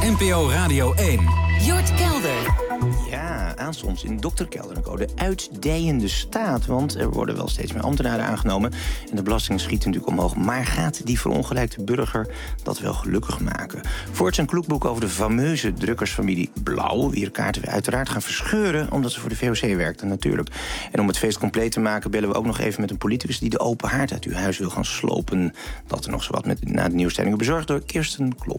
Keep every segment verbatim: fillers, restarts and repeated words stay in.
N P O Radio één. Jort Kelder. Ja, aanstonds in dokter Kelder de uitdijende staat. Want er worden wel steeds meer ambtenaren aangenomen. En de belasting schiet natuurlijk omhoog. Maar gaat die verongelijkte burger dat wel gelukkig maken? Voorts een kloekboek over de fameuze drukkersfamilie Blauw. Wier kaarten we uiteraard gaan verscheuren, omdat ze voor de V O C werkten natuurlijk. En om het feest compleet te maken bellen we ook nog even met een politicus die de open haard uit uw huis wil gaan slopen. Dat er nog zowat met na de nieuwsstellingen bezorgd door Kirsten Klom.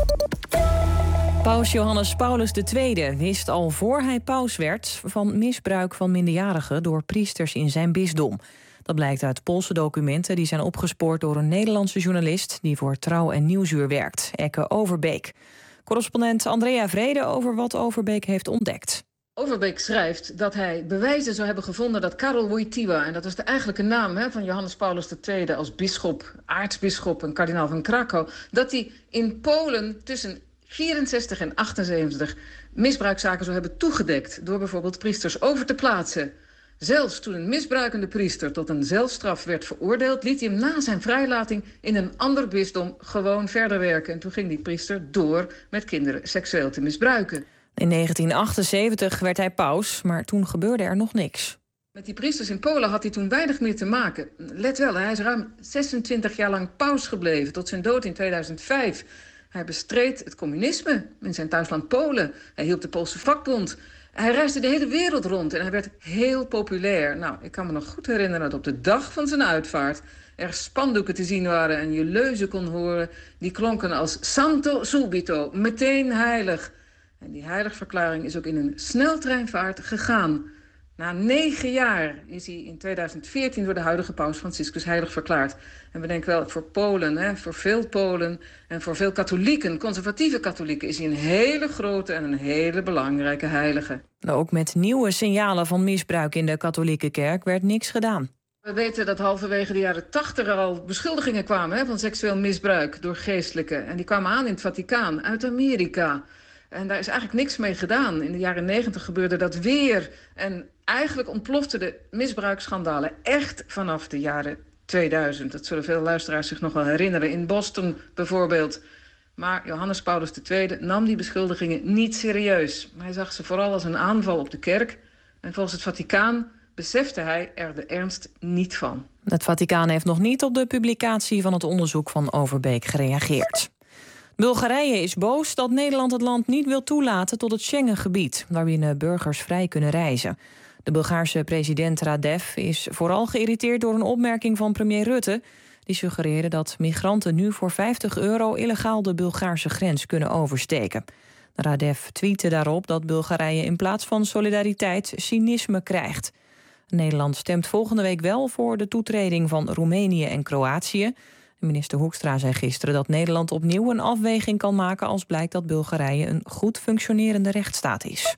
Paus Johannes Paulus de Tweede wist al voor hij paus werd van misbruik van minderjarigen door priesters in zijn bisdom. Dat blijkt uit Poolse documenten die zijn opgespoord door een Nederlandse journalist die voor Trouw en Nieuwsuur werkt, Ekke Overbeek. Correspondent Andrea Vrede over wat Overbeek heeft ontdekt. Overbeek schrijft dat hij bewijzen zou hebben gevonden dat Karol Wojtyła, en dat is de eigenlijke naam hè, van Johannes Paulus de Tweede als bisschop, aartsbisschop en kardinaal van Krakau, dat hij in Polen tussen vierenzestig en achtenzeventig misbruikzaken zou hebben toegedekt door bijvoorbeeld priesters over te plaatsen. Zelfs toen een misbruikende priester tot een zelfstraf werd veroordeeld, liet hij hem na zijn vrijlating in een ander bisdom gewoon verder werken. En toen ging die priester door met kinderen seksueel te misbruiken. In negentien achtenzeventig werd hij paus, maar toen gebeurde er nog niks. Met die priesters in Polen had hij toen weinig meer te maken. Let wel, hij is ruim zesentwintig jaar lang paus gebleven, tot zijn dood in tweeduizend vijf. Hij bestreed het communisme in zijn thuisland Polen. Hij hielp de Poolse vakbond. Hij reisde de hele wereld rond en hij werd heel populair. Nou, ik kan me nog goed herinneren dat op de dag van zijn uitvaart er spandoeken te zien waren en je leuzen kon horen. Die klonken als Santo Subito, meteen heilig. En die heiligverklaring is ook in een sneltreinvaart gegaan. Na negen jaar is hij in tweeduizend veertien door de huidige paus Franciscus heilig verklaard. En we denken wel, voor Polen, hè, voor veel Polen en voor veel katholieken, conservatieve katholieken, is hij een hele grote en een hele belangrijke heilige. Ook met nieuwe signalen van misbruik in de katholieke kerk werd niks gedaan. We weten dat halverwege de jaren tachtig er al beschuldigingen kwamen hè, van seksueel misbruik door geestelijken. En die kwamen aan in het Vaticaan, uit Amerika. En daar is eigenlijk niks mee gedaan. In de jaren negentig gebeurde dat weer. En eigenlijk ontploften de misbruiksschandalen echt vanaf de jaren tweeduizend. Dat zullen veel luisteraars zich nog wel herinneren. In Boston bijvoorbeeld. Maar Johannes Paulus de Tweede nam die beschuldigingen niet serieus. Hij zag ze vooral als een aanval op de kerk. En volgens het Vaticaan besefte hij er de ernst niet van. Het Vaticaan heeft nog niet op de publicatie van het onderzoek van Overbeek gereageerd. Bulgarije is boos dat Nederland het land niet wil toelaten tot het Schengengebied, waarbinnen burgers vrij kunnen reizen. De Bulgaarse president Radev is vooral geïrriteerd door een opmerking van premier Rutte. Die suggereerde dat migranten nu voor vijftig euro illegaal de Bulgaarse grens kunnen oversteken. Radev tweette daarop dat Bulgarije in plaats van solidariteit cynisme krijgt. Nederland stemt volgende week wel voor de toetreding van Roemenië en Kroatië. Minister Hoekstra zei gisteren dat Nederland opnieuw een afweging kan maken als blijkt dat Bulgarije een goed functionerende rechtsstaat is.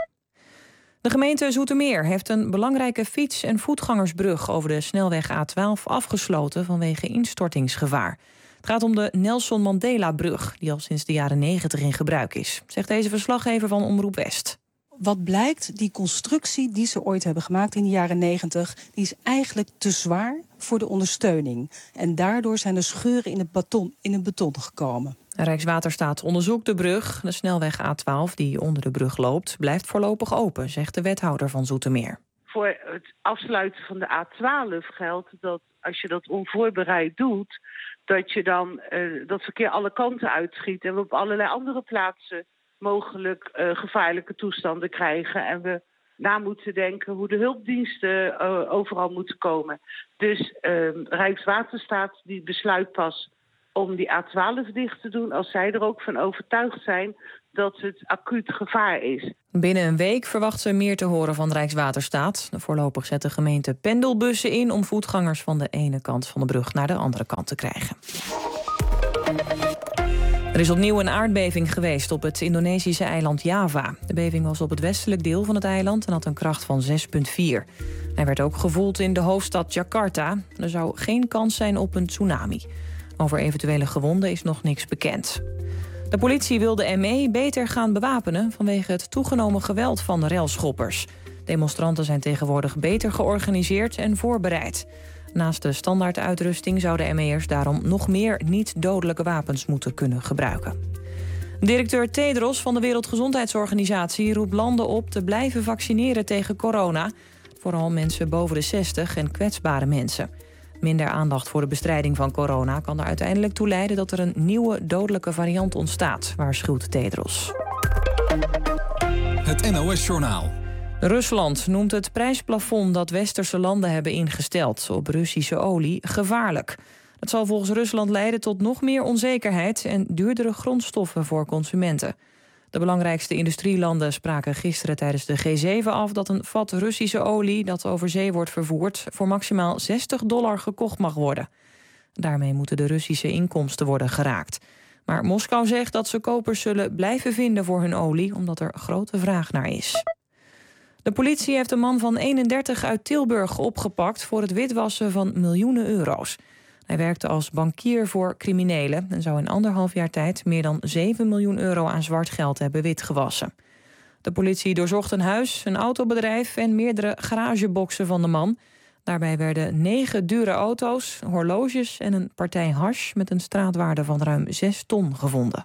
De gemeente Zoetermeer heeft een belangrijke fiets- en voetgangersbrug over de snelweg A twaalf afgesloten vanwege instortingsgevaar. Het gaat om de Nelson Mandela-brug, die al sinds de jaren negentig in gebruik is, zegt deze verslaggever van Omroep West. Wat blijkt, die constructie die ze ooit hebben gemaakt in de jaren negentig, die is eigenlijk te zwaar voor de ondersteuning. En daardoor zijn er scheuren in het beton, in het beton gekomen. Rijkswaterstaat onderzoekt de brug. De snelweg A twaalf die onder de brug loopt blijft voorlopig open, zegt de wethouder van Zoetermeer. Voor het afsluiten van de A twaalf geldt dat als je dat onvoorbereid doet, dat je dan uh, dat verkeer alle kanten uitschiet en we op allerlei andere plaatsen mogelijk uh, gevaarlijke toestanden krijgen. En we na moeten denken hoe de hulpdiensten uh, overal moeten komen. Dus uh, Rijkswaterstaat die besluit pas om die A twaalf dicht te doen als zij er ook van overtuigd zijn dat het acuut gevaar is. Binnen een week verwacht ze meer te horen van Rijkswaterstaat. Voorlopig zet de gemeente pendelbussen in om voetgangers van de ene kant van de brug naar de andere kant te krijgen. Er is opnieuw een aardbeving geweest op het Indonesische eiland Java. De beving was op het westelijk deel van het eiland en had een kracht van zes komma vier. Hij werd ook gevoeld in de hoofdstad Jakarta. Er zou geen kans zijn op een tsunami. Over eventuele gewonden is nog niks bekend. De politie wil de M E beter gaan bewapenen vanwege het toegenomen geweld van de relschoppers. Demonstranten zijn tegenwoordig beter georganiseerd en voorbereid. Naast de standaarduitrusting zouden M E'ers daarom nog meer niet-dodelijke wapens moeten kunnen gebruiken. Directeur Tedros van de Wereldgezondheidsorganisatie roept landen op te blijven vaccineren tegen corona. Vooral mensen boven de zestig en kwetsbare mensen. Minder aandacht voor de bestrijding van corona kan er uiteindelijk toe leiden dat er een nieuwe dodelijke variant ontstaat, waarschuwt Tedros. Het N O S-journaal. Rusland noemt het prijsplafond dat westerse landen hebben ingesteld op Russische olie gevaarlijk. Dat zal volgens Rusland leiden tot nog meer onzekerheid en duurdere grondstoffen voor consumenten. De belangrijkste industrielanden spraken gisteren tijdens de G zeven af dat een vat Russische olie dat over zee wordt vervoerd voor maximaal zestig dollar gekocht mag worden. Daarmee moeten de Russische inkomsten worden geraakt. Maar Moskou zegt dat ze kopers zullen blijven vinden voor hun olie, omdat er grote vraag naar is. De politie heeft een man van eenendertig uit Tilburg opgepakt voor het witwassen van miljoenen euro's. Hij werkte als bankier voor criminelen en zou in anderhalf jaar tijd meer dan zeven miljoen euro aan zwart geld hebben witgewassen. De politie doorzocht een huis, een autobedrijf en meerdere garageboxen van de man. Daarbij werden negen dure auto's, horloges en een partij hash met een straatwaarde van ruim zes ton gevonden.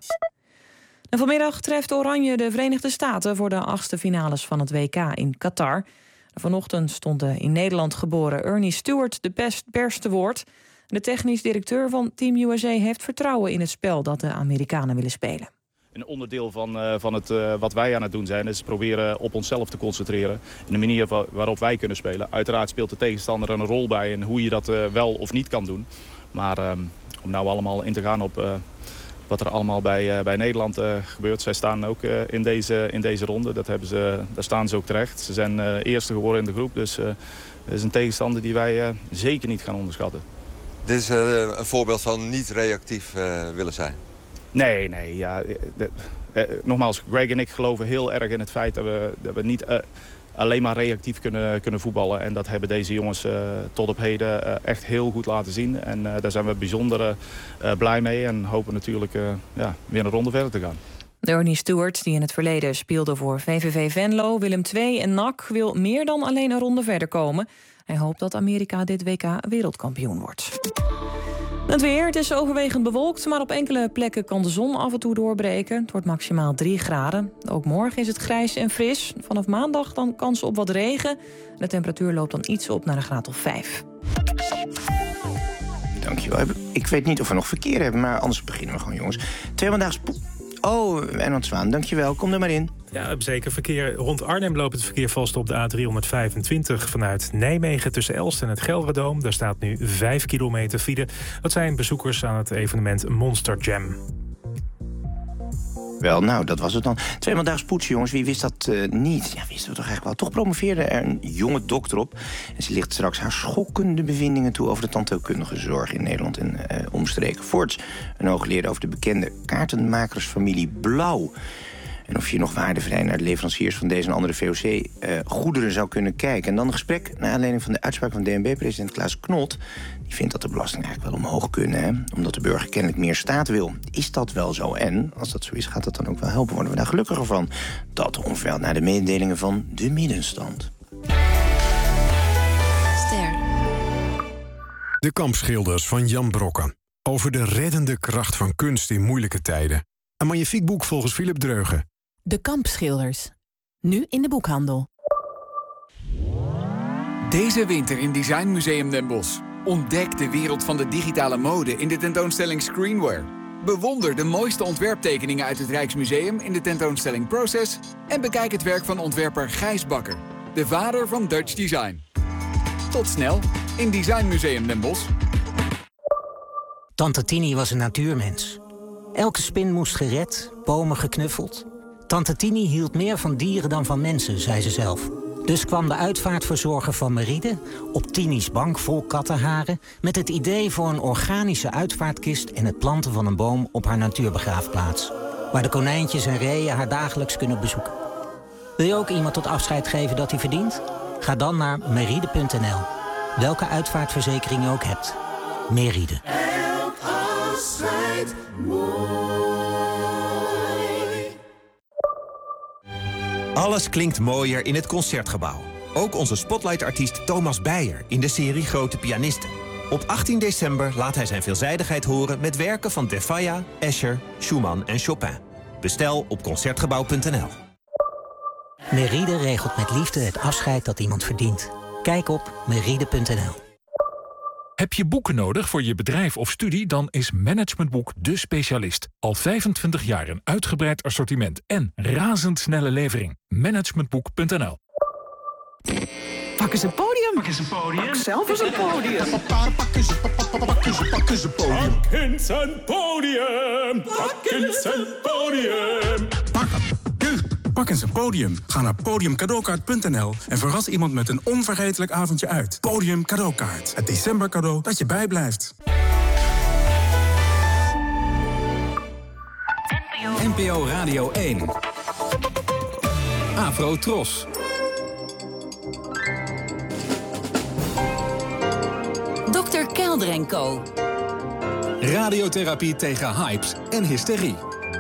En vanmiddag treft Oranje de Verenigde Staten voor de achtste finales van het W K in Qatar. Vanochtend stond de in Nederland geboren Ernie Stewart de pers te woord. De technisch directeur van Team U S A heeft vertrouwen in het spel dat de Amerikanen willen spelen. Een onderdeel van, uh, van het, uh, wat wij aan het doen zijn is proberen op onszelf te concentreren. In de manier waarop wij kunnen spelen. Uiteraard speelt de tegenstander een rol bij en hoe je dat uh, wel of niet kan doen. Maar uh, om nou allemaal in te gaan op uh, wat er allemaal bij, uh, bij Nederland uh, gebeurt. Zij staan ook uh, in, deze, in deze ronde. Dat hebben ze, daar staan ze ook terecht. Ze zijn uh, eerste geworden in de groep. Dus uh, dat is een tegenstander die wij uh, zeker niet gaan onderschatten. Dit is uh, een voorbeeld van niet reactief uh, willen zijn. Nee, nee. Ja, de, eh, nogmaals, Greg en ik geloven heel erg in het feit dat we, dat we niet uh, alleen maar reactief kunnen, kunnen voetballen. En dat hebben deze jongens uh, tot op heden uh, echt heel goed laten zien. En uh, daar zijn we bijzonder uh, blij mee en hopen natuurlijk uh, ja, weer een ronde verder te gaan. Ernie Stewart, die in het verleden speelde voor V V V Venlo, Willem twee en N A C, wil meer dan alleen een ronde verder komen. Hij hoopt dat Amerika dit W K wereldkampioen wordt. Het weer, het is overwegend bewolkt, maar op enkele plekken kan de zon af en toe doorbreken. Het wordt maximaal drie graden. Ook morgen is het grijs en fris. Vanaf maandag dan kans op wat regen. De temperatuur loopt dan iets op naar een graad of vijf. Dankjewel. Ik weet niet of we nog verkeer hebben, maar anders beginnen we gewoon, jongens. Tweemandaags... Oh, Wijnand Zwaan, dankjewel. Kom er maar in. Ja, we hebben zeker verkeer. Rond Arnhem loopt het verkeer vast op de A driehonderdvijfentwintig... vanuit Nijmegen tussen Elst en het Gelderdoom. Daar staat nu vijf kilometer file. Dat zijn bezoekers aan het evenement Monster Jam. Wel, nou, dat was het dan. Tweemandaags poetsen, jongens. Wie wist dat uh, niet? Ja, wisten we toch eigenlijk wel. Toch promoveerde er een jonge dokter op. En ze ligt straks haar schokkende bevindingen toe... over de tandheelkundige zorg in Nederland en uh, omstreken. Voorts een hoogleraar over de bekende kaartenmakersfamilie Blauw. En of je nog waardevrij naar de leveranciers van deze en andere V O C-goederen uh, zou kunnen kijken. En dan een gesprek naar aanleiding van de uitspraak van D N B-president Klaas Knot. Die vindt dat de belastingen eigenlijk wel omhoog kunnen, hè? Omdat de burger kennelijk meer staat wil. Is dat wel zo? En als dat zo is, gaat dat dan ook wel helpen? Worden we daar gelukkiger van? Dat ongeveer naar de mededelingen van de middenstand. Ster. De kampschilders van Jan Brokken. Over de reddende kracht van kunst in moeilijke tijden. Een magnifiek boek volgens Philip Dreugen. De Kampschilders. Nu in de boekhandel. Deze winter in Design Museum Den Bosch. Ontdek de wereld van de digitale mode in de tentoonstelling Screenware. Bewonder de mooiste ontwerptekeningen uit het Rijksmuseum in de tentoonstelling Process. En bekijk het werk van ontwerper Gijs Bakker, de vader van Dutch Design. Tot snel in Design Museum Den Bosch. Tante Tini was een natuurmens. Elke spin moest gered, bomen geknuffeld. Tante Tini hield meer van dieren dan van mensen, zei ze zelf. Dus kwam de uitvaartverzorger van Meride op Tini's bank vol kattenharen... met het idee voor een organische uitvaartkist en het planten van een boom op haar natuurbegraafplaats. Waar de konijntjes en reeën haar dagelijks kunnen bezoeken. Wil je ook iemand tot afscheid geven dat hij verdient? Ga dan naar meride punt n l. Welke uitvaartverzekering je ook hebt. Meride. Elk afscheid Alles klinkt mooier in het Concertgebouw. Ook onze spotlightartiest Thomas Beijer in de serie Grote Pianisten. Op achttien december laat hij zijn veelzijdigheid horen met werken van Defaya, Escher, Schumann en Chopin. Bestel op concertgebouw punt n l. Meride regelt met liefde het afscheid dat iemand verdient. Kijk op meride punt n l. Heb je boeken nodig voor je bedrijf of studie? Dan is Managementboek de specialist. Al vijfentwintig jaar een uitgebreid assortiment en razendsnelle levering. Managementboek punt n l. Pak eens een podium. Pak eens een podium. Pak zelf eens een podium. Pak eens een podium. Pak eens een podium. Pak eens een podium. Pak eens een podium. Ga naar podium cadeaukaart punt n l en verras iemand met een onvergetelijk avondje uit. Podium Cadeaukaart. Het december cadeau dat je bijblijft. N P O Radio één. Afro Tros. dokter Kelder en Co. Radiotherapie tegen hypes en hysterie.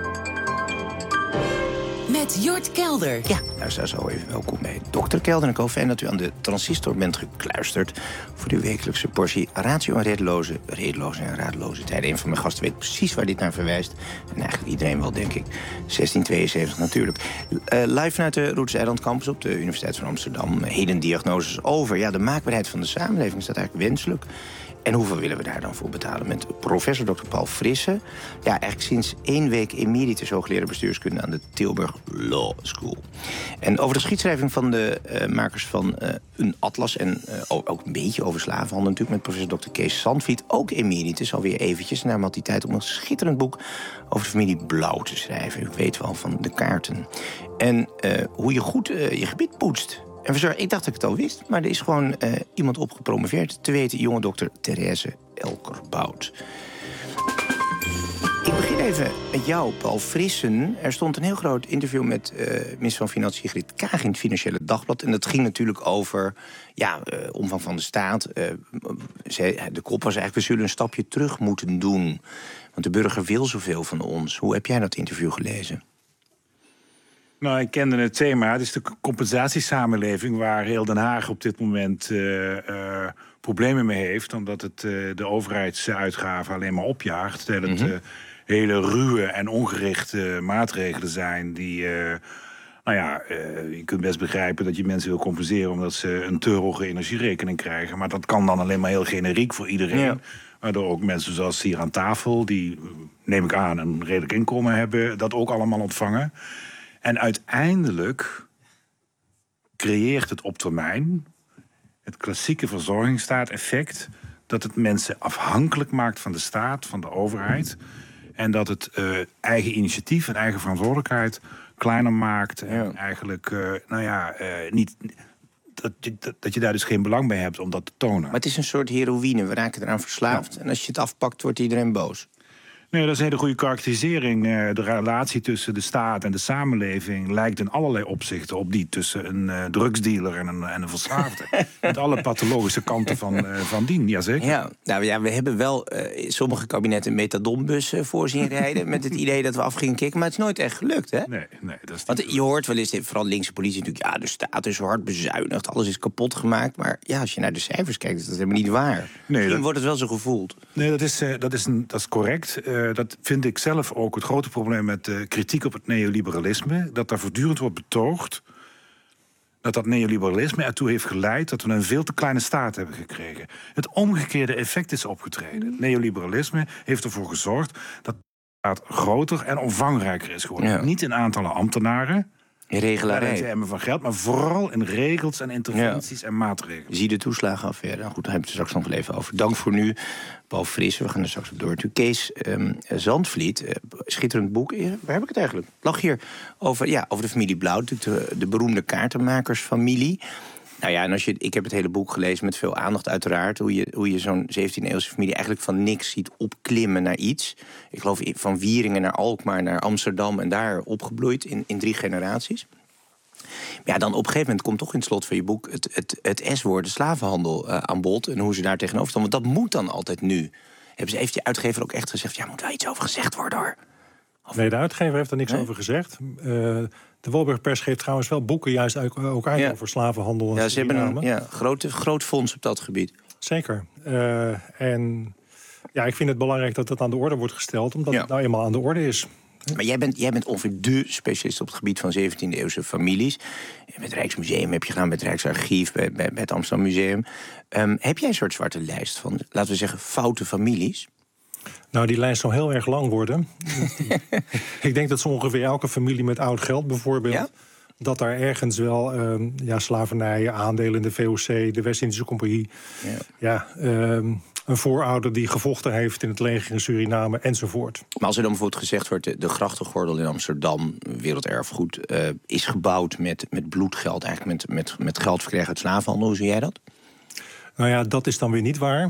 Met Jort Kelder. Ja, daar staat zo even welkom bij dokter Kelder en Co. Fijn dat u aan de transistor bent gekluisterd voor de wekelijkse portie ratio en redeloze, redeloze en radeloze tijden. Een van mijn gasten weet precies waar dit naar verwijst. En eigenlijk iedereen wel, denk ik. zestien tweeënzeventig natuurlijk. Uh, live vanuit de Roots Eiland Campus op de Universiteit van Amsterdam. Heden diagnoses over. Ja, de maakbaarheid van de samenleving, is dat eigenlijk wenselijk? En hoeveel willen we daar dan voor betalen? Met professor dokter Paul Frisse. Ja, eigenlijk sinds één week emeritus hoogleraar bestuurskunde aan de Tilburg Law School. En over de geschiedschrijving van de uh, makers van uh, een atlas... en uh, ook een beetje over slavenhandel natuurlijk... met professor dokter Kees Zandvliet, ook emeritus, alweer eventjes. En daarom had hij tijd om een schitterend boek over de familie Blauw te schrijven. U weet wel, van de kaarten. En uh, hoe je goed uh, je gebied poetst. En verzorg, ik dacht dat ik het al wist, maar er is gewoon uh, iemand op gepromoveerd. Te weten, jonge dokter Therese Elkerbout. Ik begin even met jou, Paul Frissen. Er stond een heel groot interview met uh, minister van Financiën Griet Kaag in het Financiële Dagblad. En dat ging natuurlijk over ja, uh, omvang van de staat. Uh, ze, de kop was eigenlijk, we zullen een stapje terug moeten doen. Want de burger wil zoveel van ons. Hoe heb jij dat interview gelezen? Nou, ik kende het thema. Het is de compensatiesamenleving waar heel Den Haag op dit moment uh, uh, problemen mee heeft. Omdat het uh, de overheidsuitgaven alleen maar opjaagt. Terwijl het uh, hele ruwe en ongerichte maatregelen zijn die... Uh, nou ja, uh, je kunt best begrijpen dat je mensen wil compenseren omdat ze een te hoge energierekening krijgen. Maar dat kan dan alleen maar heel generiek voor iedereen. Ja. Waardoor ook mensen zoals hier aan tafel, die, neem ik aan, een redelijk inkomen hebben, dat ook allemaal ontvangen. En uiteindelijk creëert het op termijn het klassieke verzorgingsstaat-effect, dat het mensen afhankelijk maakt van de staat, van de overheid. En dat het uh, eigen initiatief en eigen verantwoordelijkheid kleiner maakt. En ja. eigenlijk, uh, nou ja, uh, niet, dat, dat, dat je daar dus geen belang bij hebt om dat te tonen. Maar het is een soort heroïne, we raken eraan verslaafd. Ja. En als je het afpakt, wordt iedereen boos. Nee, dat is een hele goede karakterisering. De relatie tussen de staat en de samenleving lijkt in allerlei opzichten op die tussen een uh, drugsdealer en een, en een verslaafde. Met alle pathologische kanten van, uh, van dien, jazeker. Ja, nou ja, we hebben wel uh, sommige kabinetten metadonbussen voor zien rijden met het idee dat we af gingen kicken, maar het is nooit echt gelukt, hè? Nee, nee, dat is Want je hoort wel eens, vooral linkse politie natuurlijk, ja, de staat is zo hard bezuinigd, alles is kapot gemaakt. Maar ja, als je naar de cijfers kijkt, is dat helemaal niet waar. Nee, Misschien dat... wordt het wel zo gevoeld. Nee, dat is, uh, dat is, een, dat is correct. Uh, dat vind ik zelf ook het grote probleem met de kritiek op het neoliberalisme. Dat daar voortdurend wordt betoogd dat dat neoliberalisme ertoe heeft geleid dat we een veel te kleine staat hebben gekregen. Het omgekeerde effect is opgetreden. Het neoliberalisme heeft ervoor gezorgd dat de staat groter en omvangrijker is geworden. Ja. Niet in aantallen ambtenaren, in regelarij, in termen van geld, maar vooral in regels en interventies ja. en maatregelen. Zie de toeslagenaffaire. Nou goed, daar hebben we het straks nog wel even over. Dank voor nu, Paul Frisse. We gaan er straks op door. Kees um, Zandvliet, uh, schitterend boek. Waar heb ik het eigenlijk? Het lag hier over, ja, over de familie Blauw, natuurlijk de, de beroemde kaartenmakersfamilie. Nou ja, en als je, ik heb het hele boek gelezen met veel aandacht uiteraard. Hoe je, hoe je zo'n zeventiende-eeuwse familie eigenlijk van niks ziet opklimmen naar iets. Ik geloof van Wieringen naar Alkmaar naar Amsterdam en daar opgebloeid in, in drie generaties. Maar ja, dan op een gegeven moment komt toch in het slot van je boek het, het, het S-woord, de slavenhandel, uh, aan bod. En hoe ze daar tegenover staan. Want dat moet dan altijd nu. Hebben ze, heeft je uitgever ook echt gezegd, ja, moet wel iets over gezegd worden hoor? Of... Nee, de uitgever heeft er niks nee? over gezegd. Uh, de Wolburgpers geeft trouwens wel boeken juist ook uit ja. over slavenhandel. En ja, ze hebben een ja, groot, groot fonds op dat gebied. Zeker. Uh, en ja, ik vind het belangrijk dat dat aan de orde wordt gesteld, omdat ja. het nou eenmaal aan de orde is. Maar jij bent, jij bent ongeveer dé specialist op het gebied van zeventiende eeuwse families. Met het Rijksmuseum heb je gedaan, met het Rijksarchief, bij, bij, bij het Amsterdam Museum. Um, heb jij een soort zwarte lijst van, laten we zeggen, foute families? Nou, die lijst zou heel erg lang worden. Ik denk dat zo ongeveer elke familie met oud geld bijvoorbeeld... Ja? dat daar ergens wel um, ja, slavernij, aandelen in de V O C, de West-Indische Compagnie... Ja, ja um, een voorouder die gevochten heeft in het leger in Suriname enzovoort. Maar als er dan bijvoorbeeld gezegd wordt, de, de grachtengordel in Amsterdam, werelderfgoed, uh, is gebouwd met, met bloedgeld, eigenlijk met, met, met geld verkregen uit slavenhandel. Hoe zie jij dat? Nou ja, dat is dan weer niet waar.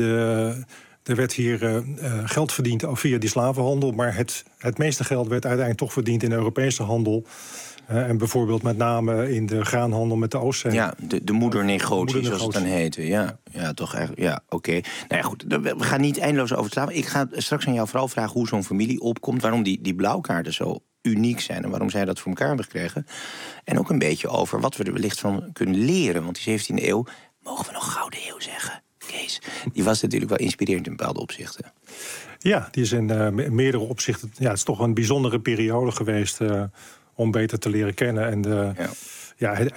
De, er werd hier uh, geld verdiend via die slavenhandel, maar het, het meeste geld werd uiteindelijk toch verdiend in de Europese handel. Uh, en bijvoorbeeld met name in de graanhandel met de Oostzee. Ja, de, de moedernegotie, zoals het dan heette. Ja, ja toch eigenlijk. Ja, oké. Okay. Nou ja, goed. We gaan niet eindeloos over slaan. Ik ga straks aan jou vooral vragen hoe zo'n familie opkomt. Waarom die, die blauwkaarten zo uniek zijn en waarom zij dat voor elkaar hebben gekregen. En ook een beetje over wat we er wellicht van kunnen leren. Want die zeventiende eeuw, mogen we nog gouden eeuw zeggen, Kees? Die was natuurlijk wel inspirerend in bepaalde opzichten. Ja, die is in uh, meerdere opzichten. Ja, het is toch een bijzondere periode geweest Uh, om beter te leren kennen. En de, ja. Ja, het,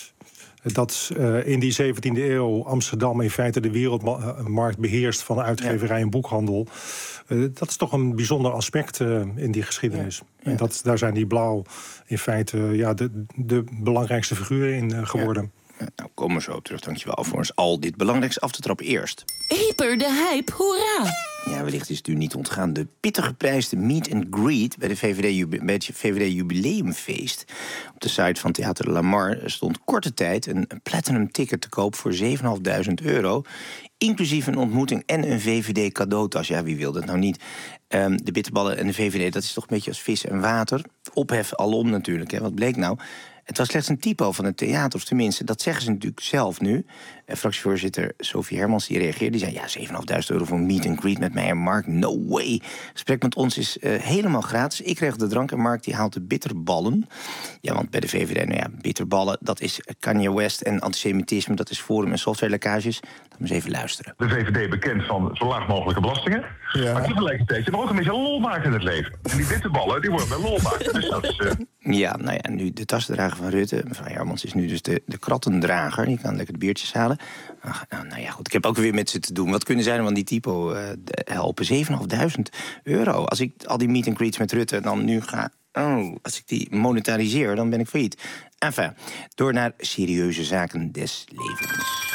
het, dat uh, in die zeventiende eeuw Amsterdam in feite de wereldmarkt beheerst van uitgeverij en boekhandel. Uh, dat is toch een bijzonder aspect uh, in die geschiedenis. Ja. Ja. En dat, daar zijn die blauw in feite uh, ja, de, de belangrijkste figuren in uh, geworden. Ja. Ja, nou, kom maar zo terug. Dankjewel voor ons al dit belangrijkste af te trappen eerst. Hyper de hype, hoera! Ja, wellicht is het u niet ontgaan. De pittig geprijsde meet and greet bij, de V V D jube- bij het V V D Jubileumfeest. Op de site van Theater Lamar stond korte tijd een platinum ticket te koop voor zevenduizend vijfhonderd euro. Inclusief een ontmoeting en een V V D cadeautas. Ja, wie wil dat nou niet? Um, de bitterballen en de V V D, dat is toch een beetje als vis en water. Ophef alom natuurlijk, hè. Wat bleek nou? Het was slechts een typo van het theater, of tenminste, dat zeggen ze natuurlijk zelf nu. En fractievoorzitter Sophie Hermans die reageerde, die zei, ja, zevenduizend vijfhonderd euro voor een meet and greet met mij en Mark, no way. Gesprek met ons is uh, helemaal gratis. Ik kreeg de drank en Mark die haalt de bitterballen. Ja, want bij de V V D, nou ja, bitterballen, dat is Kanye West en antisemitisme, dat is forum- en softwarelekkages. Laten we eens even luisteren. De V V D bekend van zo laag mogelijke belastingen. Ja. Maar tegelijkertijd, je mag ook een beetje lol maken in het leven. En die bitterballen, die worden bij lol maken. Dus dat is, uh... Ja, nou ja, nu de tassendrager van Rutte. Mevrouw Hermans is nu dus de, de krattendrager. Die kan lekker de biertjes halen. Ach, nou, nou ja, goed. Ik heb ook weer met ze te doen. Wat kunnen zij dan van die typo uh, helpen? zevenduizend vijfhonderd euro. Als ik al die meet and greets met Rutte dan nu ga... Oh, als ik die monetariseer, dan ben ik failliet. Enfin, door naar serieuze zaken des levens.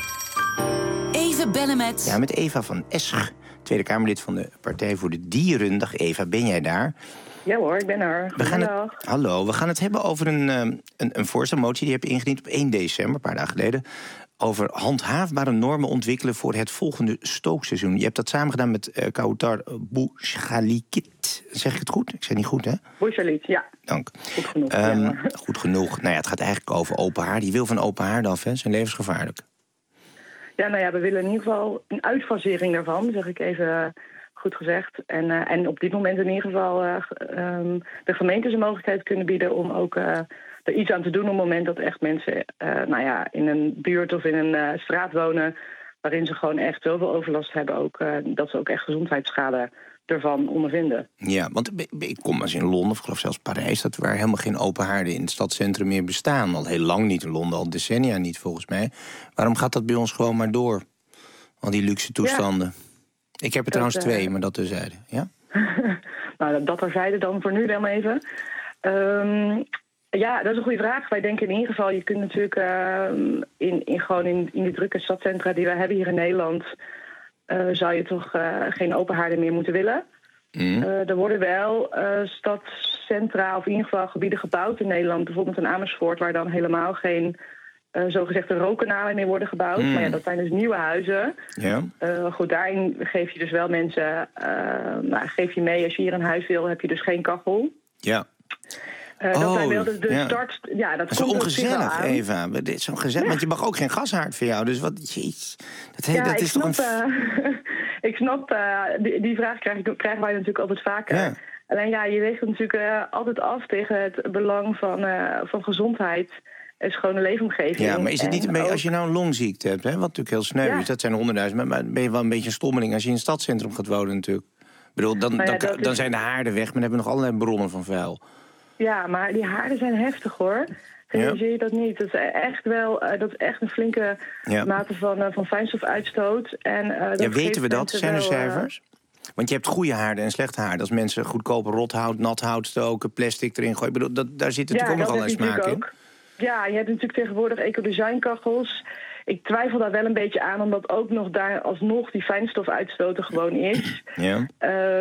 Even bellen met... Ja, met Eva van Esch. Tweede Kamerlid van de Partij voor de Dieren. Dag Eva, ben jij daar? Ja hoor, ik ben er. We gaan het, hallo, we gaan het hebben over een, een, een voorstelmotie... die heb je ingediend op één december, een paar dagen geleden... over handhaafbare normen ontwikkelen voor het volgende stookseizoen. Je hebt dat samen gedaan met uh, Kawtar Bouchalikit. Zeg ik het goed? Ik zei niet goed, hè? Bouchalikit, ja. Dank. Goed genoeg. Um, ja. Goed genoeg. Nou ja, het gaat eigenlijk over open haar. Die wil van open haar af, hè? Zijn levensgevaarlijk. Ja, nou ja, we willen in ieder geval een uitfasering daarvan, zeg ik even goed gezegd. En, uh, en op dit moment in ieder geval uh, um, de gemeentes een mogelijkheid kunnen bieden om ook uh, er iets aan te doen op het moment dat echt mensen uh, nou ja, in een buurt of in een uh, straat wonen waarin ze gewoon echt zoveel overlast hebben, ook, uh, dat ze ook echt gezondheidsschade ervan ondervinden. Ja, want ik kom eens in Londen, of ik geloof zelfs Parijs, dat waar helemaal geen open haarden in het stadscentrum meer bestaan. Al heel lang niet, in Londen al decennia niet volgens mij. Waarom gaat dat bij ons gewoon maar door? Al die luxe toestanden. Ja. Ik heb er trouwens uh, twee, maar dat terzijde. Ja? nou, dat terzijde dan voor nu dan even. Um, ja, dat is een goede vraag. Wij denken in ieder geval, je kunt natuurlijk uh, in, in, gewoon in, in die drukke stadcentra die we hebben hier in Nederland, Uh, zou je toch uh, geen open haarden meer moeten willen. Mm. Uh, er worden wel uh, stadscentra of in ieder geval gebieden gebouwd in Nederland. Bijvoorbeeld in Amersfoort, waar dan helemaal geen uh, zogezegde rookkanalen meer worden gebouwd. Mm. Maar ja, dat zijn dus nieuwe huizen. Yeah. Uh, goed, daarin geef je dus wel mensen, uh, nou, geef je mee, als je hier een huis wil, heb je dus geen kachel. Ja. Yeah. Uh, dat oh, zijn wel de, de ja. start. Ja, dat, dat is ongezellig, Eva. Dit is zo gezellig, ja. Want je mag ook geen gashaard voor jou. Dus wat. Jeez, dat, he, ja, dat is snap, toch een. Uh, ik snap, uh, die, die vraag krijgen, krijgen wij natuurlijk altijd vaker. Ja. Alleen ja, je weegt het natuurlijk uh, altijd af tegen het belang van, uh, van gezondheid en schone leefomgeving. Ja, maar is het niet een beetje, ook... als je nou een longziekte hebt, hè, wat natuurlijk heel sneu ja. is, dat zijn honderdduizend, maar ben je wel een beetje een stommeling als je in het stadscentrum gaat wonen natuurlijk. bedoel, dan, Nou ja, dan, dat dan is- zijn de haarden weg, maar dan hebben we nog allerlei bronnen van vuil. Ja, maar die haarden zijn heftig, hoor. Realiseer je dat niet? Dat is echt wel, uh, dat is echt een flinke Ja. mate van, uh, van fijnstofuitstoot. En, uh, dat Ja, geeft weten we dat? mensen Zijn er wel, uh, cijfers? Want je hebt goede haarden en slechte haarden. Als mensen goedkope rothout, nat hout stoken, plastic erin gooien. Ik bedoel, dat, daar zit natuurlijk ook nog allerlei smaak in. Ook. Ja, je hebt natuurlijk tegenwoordig eco-design-kachels. Ik twijfel daar wel een beetje aan, omdat ook nog daar alsnog die fijnstofuitstoot er gewoon is. Ja. Um,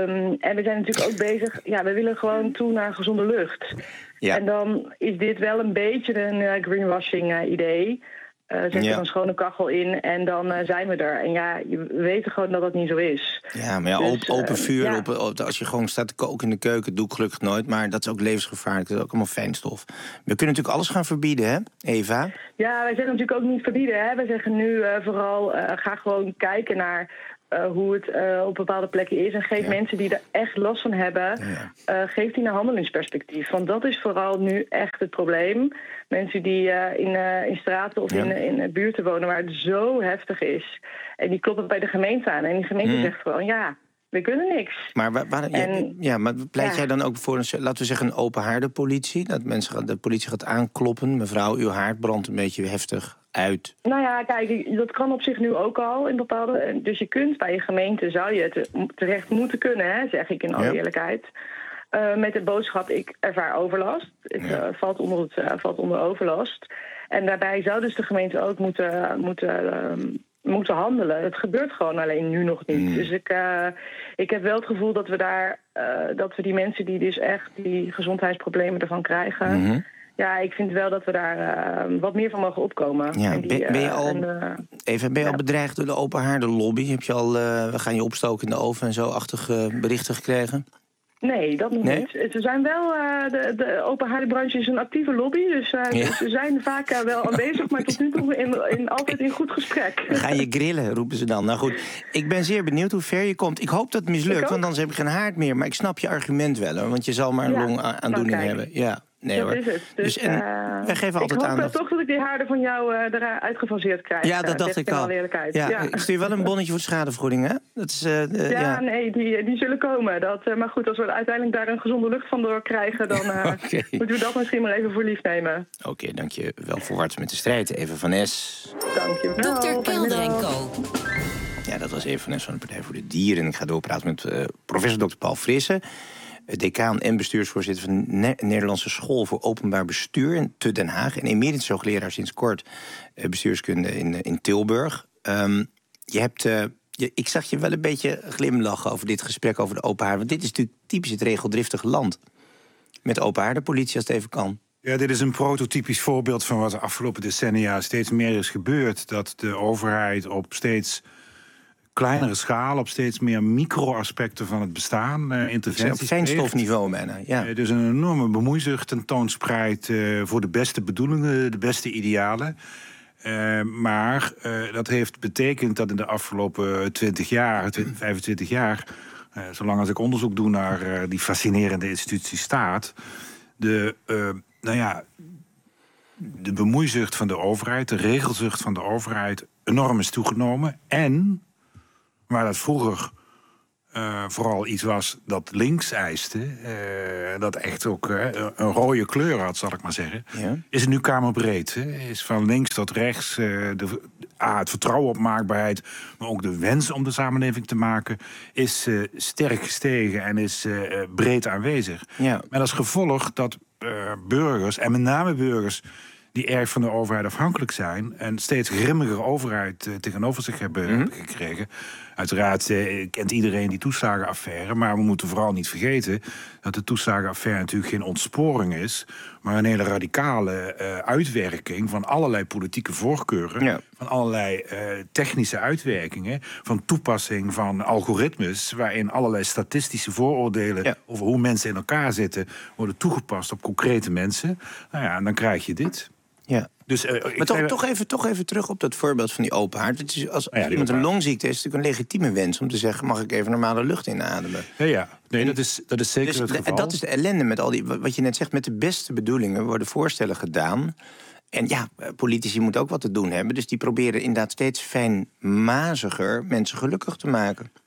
en we zijn natuurlijk ook bezig, ja, we willen gewoon toe naar gezonde lucht. Ja. En dan is dit wel een beetje een uh, greenwashing-idee. Uh, zet Ja. er een schone kachel in en dan uh, zijn we er. En ja, je- we weten gewoon dat dat niet zo is. Ja, maar ja, Dus, open, open uh, vuur, ja. op, op- als je gewoon staat te koken in de keuken, doe ik gelukkig nooit. Maar dat is ook levensgevaarlijk, dat is ook allemaal fijnstof. We kunnen natuurlijk alles gaan verbieden, hè, Eva? Ja, wij zeggen natuurlijk ook niet verbieden. Hè? Wij zeggen nu uh, vooral, uh, ga gewoon kijken naar uh, hoe het uh, op bepaalde plekken is. En geef Ja. mensen die er echt last van hebben, uh, geef die een handelingsperspectief. Want dat is vooral nu echt het probleem. Mensen die uh, in, uh, in straten of Ja. in, in uh, buurten wonen waar het zo heftig is. En die kloppen bij de gemeente aan. En die gemeente Hmm. zegt gewoon, ja, we kunnen niks. Maar, waar, waar- ja, En- ja, maar pleit ja. jij dan ook voor een, laten we zeggen, een open haardenpolitie? Dat mensen, gaan- de politie gaat aankloppen. Mevrouw, uw haard brandt een beetje heftig uit. Nou ja, kijk, dat kan op zich nu ook al in bepaalde... Dus je kunt bij je gemeente, zou je het terecht moeten kunnen, hè, zeg ik in alle Ja. eerlijkheid. Uh, met de boodschap, ik ervaar overlast. Het Ja. uh, valt, onder het, uh, valt onder overlast. En daarbij zou dus de gemeente ook moeten, moeten, um, moeten handelen. Het gebeurt gewoon alleen nu nog niet. Mm. Dus ik, uh, ik heb wel het gevoel dat we daar... Uh, dat we die mensen die dus echt die gezondheidsproblemen ervan krijgen... Mhm. Ja, ik vind wel dat we daar uh, wat meer van mogen opkomen. Ja, En die, ben, ben je uh, al, en, uh, even, ben je ja. al bedreigd door de open haardenlobby? Heb je al, uh, we gaan je opstoken in de oven en zo, achtige berichten gekregen? Nee, dat nog Nee? niet. Ze zijn wel, uh, de, de open haardenbranche is een actieve lobby, dus uh, Ja. ze zijn vaak uh, wel aanwezig, maar tot nu toe in, in, altijd in goed gesprek. We gaan je grillen, roepen ze dan. Nou goed, ik ben zeer benieuwd hoe ver je komt. Ik hoop dat het Ik mislukt, ook. want anders heb ik geen haard meer. Maar ik snap je argument wel, hoor, want je zal maar een Ja, longaandoening nou, kijk. hebben. Ja, nee dat hoor. is het. Dus, en uh, wij geven altijd ik hoop aandacht. uh, toch dat ik die haarden van jou uh, eruit gefaseerd krijg. Ja, dat uh, dacht zeg ik in al. alle eerlijkheid. Ja, Ja, ik stuur wel een bonnetje voor de schadevergoeding, hè? Dat is, uh, uh, ja, ja. nee, die, die zullen komen. Dat, uh, maar goed, als we uiteindelijk daar een gezonde lucht van door krijgen, dan uh, Oké. moeten we dat misschien maar even voor lief nemen. Oké, dank je wel voor Warts met de strijd. Eva van Es. Dankjewel. dokter Kelder en Co. Ja, dat was Eva van Es van de Partij voor de Dieren. Ik ga doorpraten met uh, professor dokter Paul Frisse, decaan en bestuursvoorzitter van de Ne- Nederlandse School voor Openbaar Bestuur in te Den Haag. En emeritus hoogleraar sinds kort uh, bestuurskunde in, uh, in Tilburg. Um, je hebt, uh, je, ik zag je wel een beetje glimlachen over dit gesprek over de open haard. Want dit is natuurlijk typisch het regeldriftige land. Met open haardenpolitie als het even kan. Ja, dit is een prototypisch voorbeeld van wat de afgelopen decennia steeds meer is gebeurd. Dat de overheid op steeds kleinere schaal, op steeds meer micro-aspecten van het bestaan uh, interventies Op fijnstofniveau bijna, ja. Uh, dus een enorme bemoeizucht tentoonspreidt uh, voor de beste bedoelingen, de beste idealen. Uh, maar uh, dat heeft betekend dat in de afgelopen twintig jaar, twintig, vijfentwintig jaar... Uh, zolang als ik onderzoek doe naar uh, die fascinerende institutie staat, de, uh, nou ja, de bemoeizucht van de overheid, de regelzucht van de overheid enorm is toegenomen. En waar dat vroeger uh, vooral iets was dat links eiste, uh, dat echt ook uh, een rode kleur had, zal ik maar zeggen, Ja. is het nu kamerbreed. Hè? Is van links tot rechts uh, de, ah, het vertrouwen op maakbaarheid, maar ook de wens om de samenleving te maken, is uh, sterk gestegen en is uh, breed aanwezig. Ja. Met als gevolg dat uh, burgers, en met name burgers die erg van de overheid afhankelijk zijn, een steeds grimmiger overheid uh, tegenover zich hebben, Mm-hmm. hebben gekregen. Uiteraard uh, kent iedereen die toeslagenaffaire, maar we moeten vooral niet vergeten dat de toeslagenaffaire natuurlijk geen ontsporing is, maar een hele radicale uh, uitwerking van allerlei politieke voorkeuren, Ja. van allerlei uh, technische uitwerkingen, van toepassing van algoritmes waarin allerlei statistische vooroordelen Ja. over hoe mensen in elkaar zitten worden toegepast op concrete mensen. Nou ja, en dan krijg je dit. Ja. Dus, uh, ik Maar toch, zei- toch, even, toch even terug op dat voorbeeld van die open haard. Het is, als ja, die iemand een open longziekte heeft, is het natuurlijk een legitieme wens om te zeggen, mag ik even normale lucht inademen? Ja, ja. Nee, dat is, dat is zeker Dus het de- geval. en dat is de ellende met al die, wat je net zegt, met de beste bedoelingen worden voorstellen gedaan. En ja, politici moeten ook wat te doen hebben. Dus die proberen inderdaad steeds fijnmaziger mensen gelukkig te maken.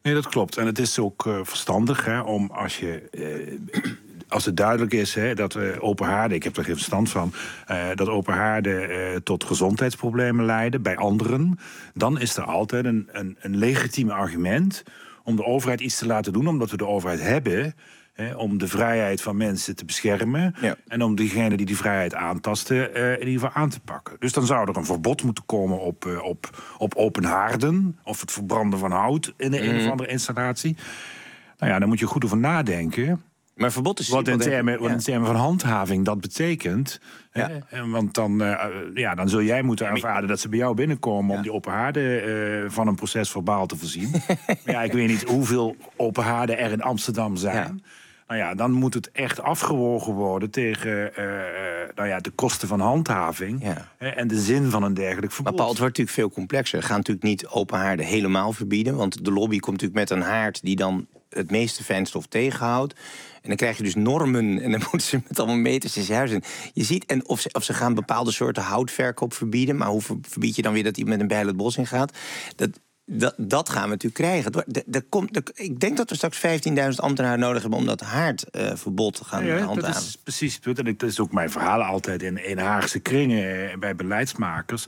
Nee, dat klopt. En het is ook uh, verstandig hè, om als je... Uh, als het duidelijk is hè, dat uh, open haarden, ik heb er geen verstand van... Uh, dat open haarden uh, tot gezondheidsproblemen leiden bij anderen... dan is er altijd een, een, een legitiem argument om de overheid iets te laten doen... omdat we de overheid hebben... He, om de vrijheid van mensen te beschermen... Ja. en om diegenen die die vrijheid aantasten uh, in ieder geval aan te pakken. Dus dan zou er een verbod moeten komen op, uh, op, op open haarden... of het verbranden van hout in een, mm. een of andere installatie. Nou ja, daar moet je goed over nadenken... Maar verbod is wat in termen, wat in termen van handhaving dat betekent. Ja. Hè? Want dan, uh, ja, dan zul jij moeten aanvaarden dat ze bij jou binnenkomen... Ja. om die open haarden uh, van een procesverbaal te voorzien. Maar ja, ik weet niet hoeveel open haarden er in Amsterdam zijn. Ja. Nou ja, dan moet het echt afgewogen worden tegen uh, nou ja, de kosten van handhaving... Ja. Hè, en de zin van een dergelijk verbod. Maar Paul, het wordt natuurlijk veel complexer. We gaan natuurlijk niet open haarden helemaal verbieden... want de lobby komt natuurlijk met een haard die dan het meeste fijnstof tegenhoudt... En dan krijg je dus normen en dan moeten ze met allemaal meters in zijn huis in. Je ziet, en of ze, of ze gaan bepaalde soorten houtverkoop verbieden... maar hoe verbied je dan weer dat iemand met een bijl het bos in gaat? Dat, dat, dat gaan we natuurlijk krijgen. De, de, komt, de, ik denk dat we straks vijftienduizend ambtenaren nodig hebben... om dat haardverbod uh, te gaan ja, handhaven. Dat is precies het punt. En dat is ook mijn verhaal altijd in, in Haagse kringen... bij beleidsmakers.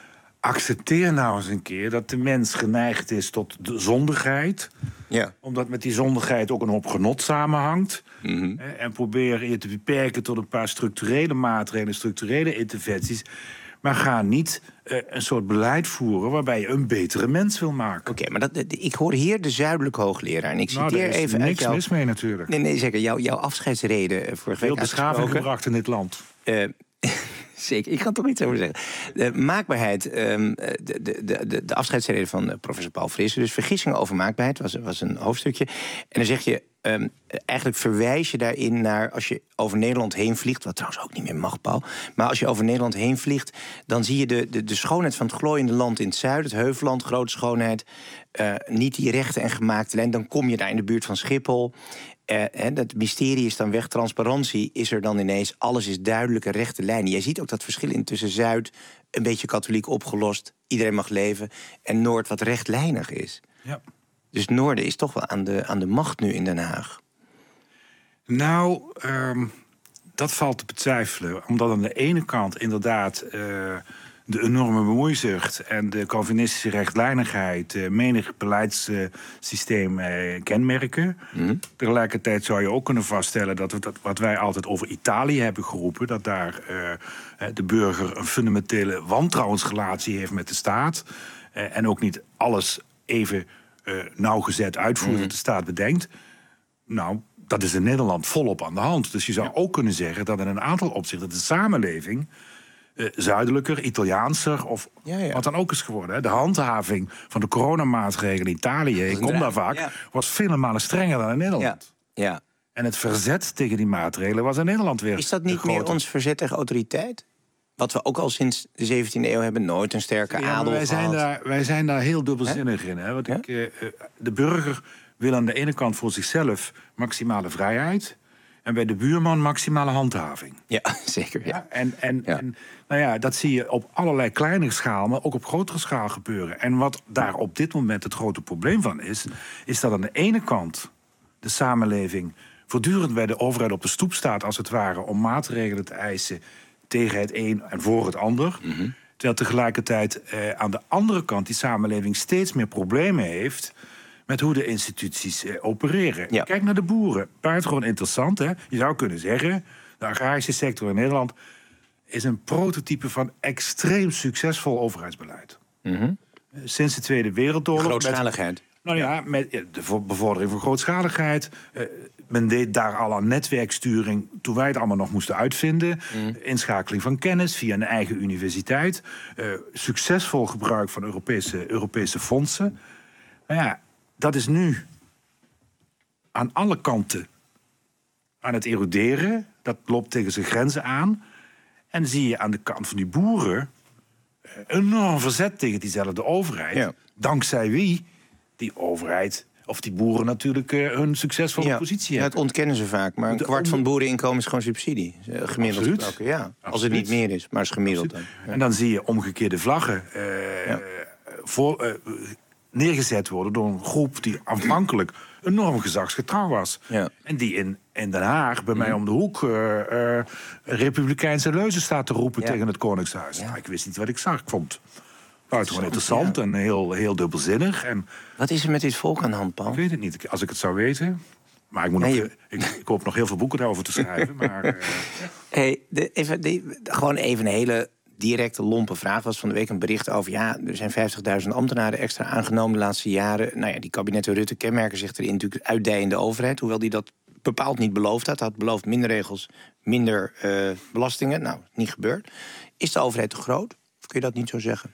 Accepteer nou eens een keer dat de mens geneigd is tot de zondigheid... Ja. Omdat met die zondigheid ook een hoop genot samenhangt. Mm-hmm. En probeer je te beperken tot een paar structurele maatregelen... structurele interventies. Maar ga niet uh, een soort beleid voeren... waarbij je een betere mens wil maken. Oké, okay, maar dat, de, ik hoor hier de zuidelijke hoogleraar. En ik citeer nou, er is even niks uit jouw... mis mee natuurlijk. Nee, nee, zeker. Jouw, jouw afscheidsrede vorige week Veel beschaving gebracht in dit land. Uh, Zeker, ik ga er toch iets over zeggen. De maakbaarheid, um, de, de, de, de afscheidsrede van uh, professor Paul Frisse... dus vergissingen over maakbaarheid, was, was een hoofdstukje. En dan zeg je, um, eigenlijk verwijs je daarin naar... als je over Nederland heen vliegt, wat trouwens ook niet meer mag, Paul... maar als je over Nederland heen vliegt... dan zie je de, de, de schoonheid van het glooiende land in het zuiden... het heuvelland, grote schoonheid, uh, niet die rechte en gemaakte lijn... dan kom je daar in de buurt van Schiphol... Uh, hè, dat mysterie is dan weg, transparantie is er dan ineens. Alles is duidelijke rechte lijnen. Jij ziet ook dat verschil in tussen Zuid, een beetje katholiek opgelost... iedereen mag leven, en Noord wat rechtlijnig is. Ja. Dus Noorden is toch wel aan de, aan de macht nu in Den Haag. Nou, um, dat valt te betwijfelen. Omdat aan de ene kant inderdaad... Uh, de enorme bemoeizucht en de Calvinistische rechtlijnigheid... Uh, menig beleidssysteem uh, uh, kenmerken. Mm. Tegelijkertijd zou je ook kunnen vaststellen... dat, we, dat wat wij altijd over Italië hebben geroepen... dat daar uh, de burger een fundamentele wantrouwensrelatie heeft met de staat... Uh, en ook niet alles even uh, nauwgezet uitvoert... wat mm. de staat bedenkt. Nou, dat is in Nederland volop aan de hand. Dus je zou ja. ook kunnen zeggen dat in een aantal opzichten... de samenleving... Uh, zuidelijker, Italiaanser of ja, ja. wat dan ook is geworden. Hè. De handhaving van de coronamaatregelen in Italië, ik kom daar vaak... Ja. was vele malen strenger dan in Nederland. Ja. Ja. En het verzet tegen die maatregelen was in Nederland weer... Is dat niet groter. meer ons verzet tegen autoriteit? Wat we ook al sinds de zeventiende eeuw hebben, nooit een sterke ja, adel wij zijn, daar, wij zijn daar heel dubbelzinnig He? in. Hè. Want ik, uh, de burger wil aan de ene kant voor zichzelf maximale vrijheid... en bij de buurman maximale handhaving. Ja, zeker. Ja. Ja, en, en, ja. en nou ja, dat zie je op allerlei kleinere schaal... maar ook op grotere schaal gebeuren. En wat daar op dit moment het grote probleem van is... is dat aan de ene kant de samenleving... voortdurend bij de overheid op de stoep staat, als het ware... om maatregelen te eisen tegen het een en voor het ander... Mm-hmm. terwijl tegelijkertijd eh, aan de andere kant... die samenleving steeds meer problemen heeft... met hoe de instituties eh, opereren. Ja. Kijk naar de boeren. Buitengewoon interessant, hè? Je zou kunnen zeggen... de agrarische sector in Nederland... is een prototype van extreem succesvol overheidsbeleid. Mm-hmm. Sinds de Tweede Wereldoorlog... Grootschaligheid. Met, nou ja, met de bevordering van grootschaligheid. Uh, men deed daar al aan netwerksturing... toen wij het allemaal nog moesten uitvinden. Mm. Inschakeling van kennis via een eigen universiteit. Uh, succesvol gebruik van Europese, Europese fondsen. Nou ja... Dat is nu aan alle kanten aan het eroderen. Dat loopt tegen zijn grenzen aan. En zie je aan de kant van die boeren... enorm verzet tegen diezelfde overheid. Ja. Dankzij wie? Die overheid of die boeren natuurlijk uh, hun succesvolle ja. positie hebben. Ja, dat ontkennen ze vaak. Maar een de, kwart van het boereninkomen is gewoon subsidie. Gemiddeld gesproken, ja. Absoluut. Als het niet meer is, maar is gemiddeld dan. Ja. En dan zie je omgekeerde vlaggen. Uh, ja. voor... Uh, neergezet worden door een groep die aanvankelijk enorm gezagsgetrouw was. Ja. En die in, in Den Haag, bij mij om de hoek, uh, uh, republikeinse leuzen staat te roepen ja. tegen het Koningshuis. Ja. Nou, ik wist niet wat ik zag. Ik vond het buitengewoon interessant ja. en heel, heel dubbelzinnig. En wat is er met dit volk aan de hand, Paul? Ik weet het niet. Als ik het zou weten. Maar ik, moet nee, nog, ik, ik hoop nog heel veel boeken daarover te schrijven. maar, uh... hey, de, even, de, gewoon even een hele directe, lompe vraag. Was van de week een bericht over... ja, er zijn vijftigduizend ambtenaren extra aangenomen de laatste jaren. Nou ja, die kabinetten Rutte kenmerken zich erin natuurlijk uitdijende overheid. Hoewel die dat bepaald niet beloofd had. Had beloofd minder regels, minder uh, belastingen. Nou, niet gebeurd. Is de overheid te groot? Of kun je dat niet zo zeggen?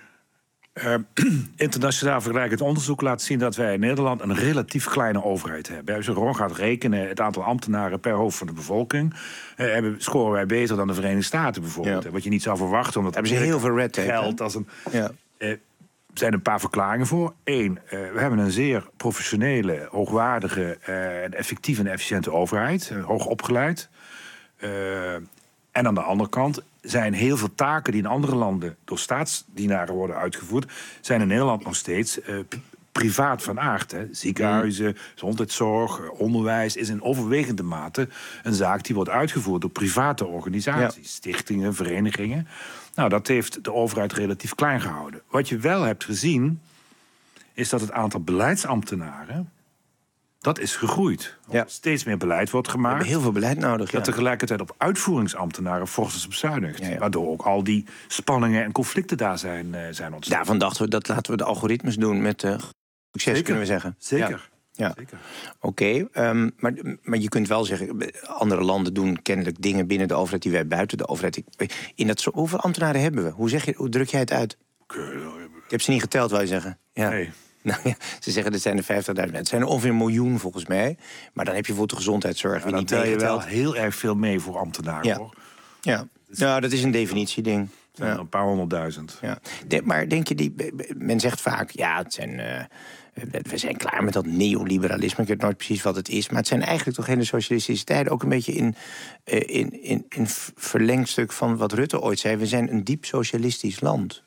Uh, internationaal vergelijkend onderzoek laat zien dat wij in Nederland een relatief kleine overheid hebben. Als je gewoon gaat rekenen het aantal ambtenaren per hoofd van de bevolking, uh, hebben, scoren wij beter dan de Verenigde Staten bijvoorbeeld. Ja. Wat je niet zou verwachten, omdat hebben ze heel veel red tape geld als een. Ja. Uh, er zijn een paar verklaringen voor. Eén, uh, we hebben een zeer professionele, hoogwaardige, uh, en effectieve en efficiënte overheid, uh, hoog opgeleid. Uh, en aan de andere kant zijn heel veel taken die in andere landen door staatsdienaren worden uitgevoerd, zijn in Nederland nog steeds uh, privaat van aard. Hè. Ziekenhuizen, gezondheidszorg, onderwijs is in overwegende mate een zaak die wordt uitgevoerd door private organisaties, ja. stichtingen, verenigingen. Nou, dat heeft de overheid relatief klein gehouden. Wat je wel hebt gezien, is dat het aantal beleidsambtenaren, dat is gegroeid. Ja. Steeds meer beleid wordt gemaakt. We hebben heel veel beleid nodig. Dat ja. tegelijkertijd op uitvoeringsambtenaren fors is bezuinigd. Ja, ja. Waardoor ook al die spanningen en conflicten daar zijn, uh, zijn ontstaan. Daarvan dachten we, dat laten we de algoritmes doen met uh, succes, Zeker. kunnen we zeggen. Zeker. Ja. Ja. Zeker. Oké, okay, um, maar, maar je kunt wel zeggen, andere landen doen kennelijk dingen binnen de overheid die wij buiten de overheid. In dat, hoeveel ambtenaren hebben we? Hoe, zeg je, hoe druk jij het uit? Okay, ik heb ze niet geteld, wou je zeggen. Ja. Nee. Nou ja, ze zeggen dat zijn er vijftigduizend. Het zijn er ongeveer een miljoen volgens mij. Maar dan heb je voor de gezondheidszorg. Ja, dan tel je wel heel erg veel mee voor ambtenaren, ja. hoor. Ja, nou, dat is een definitieding. Ja. Een paar honderdduizend. Ja. De, maar denk je, die, men zegt vaak, ja, het zijn, uh, we zijn klaar met dat neoliberalisme. Ik weet nooit precies wat het is. Maar het zijn eigenlijk toch hele socialistische tijden. Ook een beetje in, uh, in, in, in verlengstuk van wat Rutte ooit zei. We zijn een diep socialistisch land.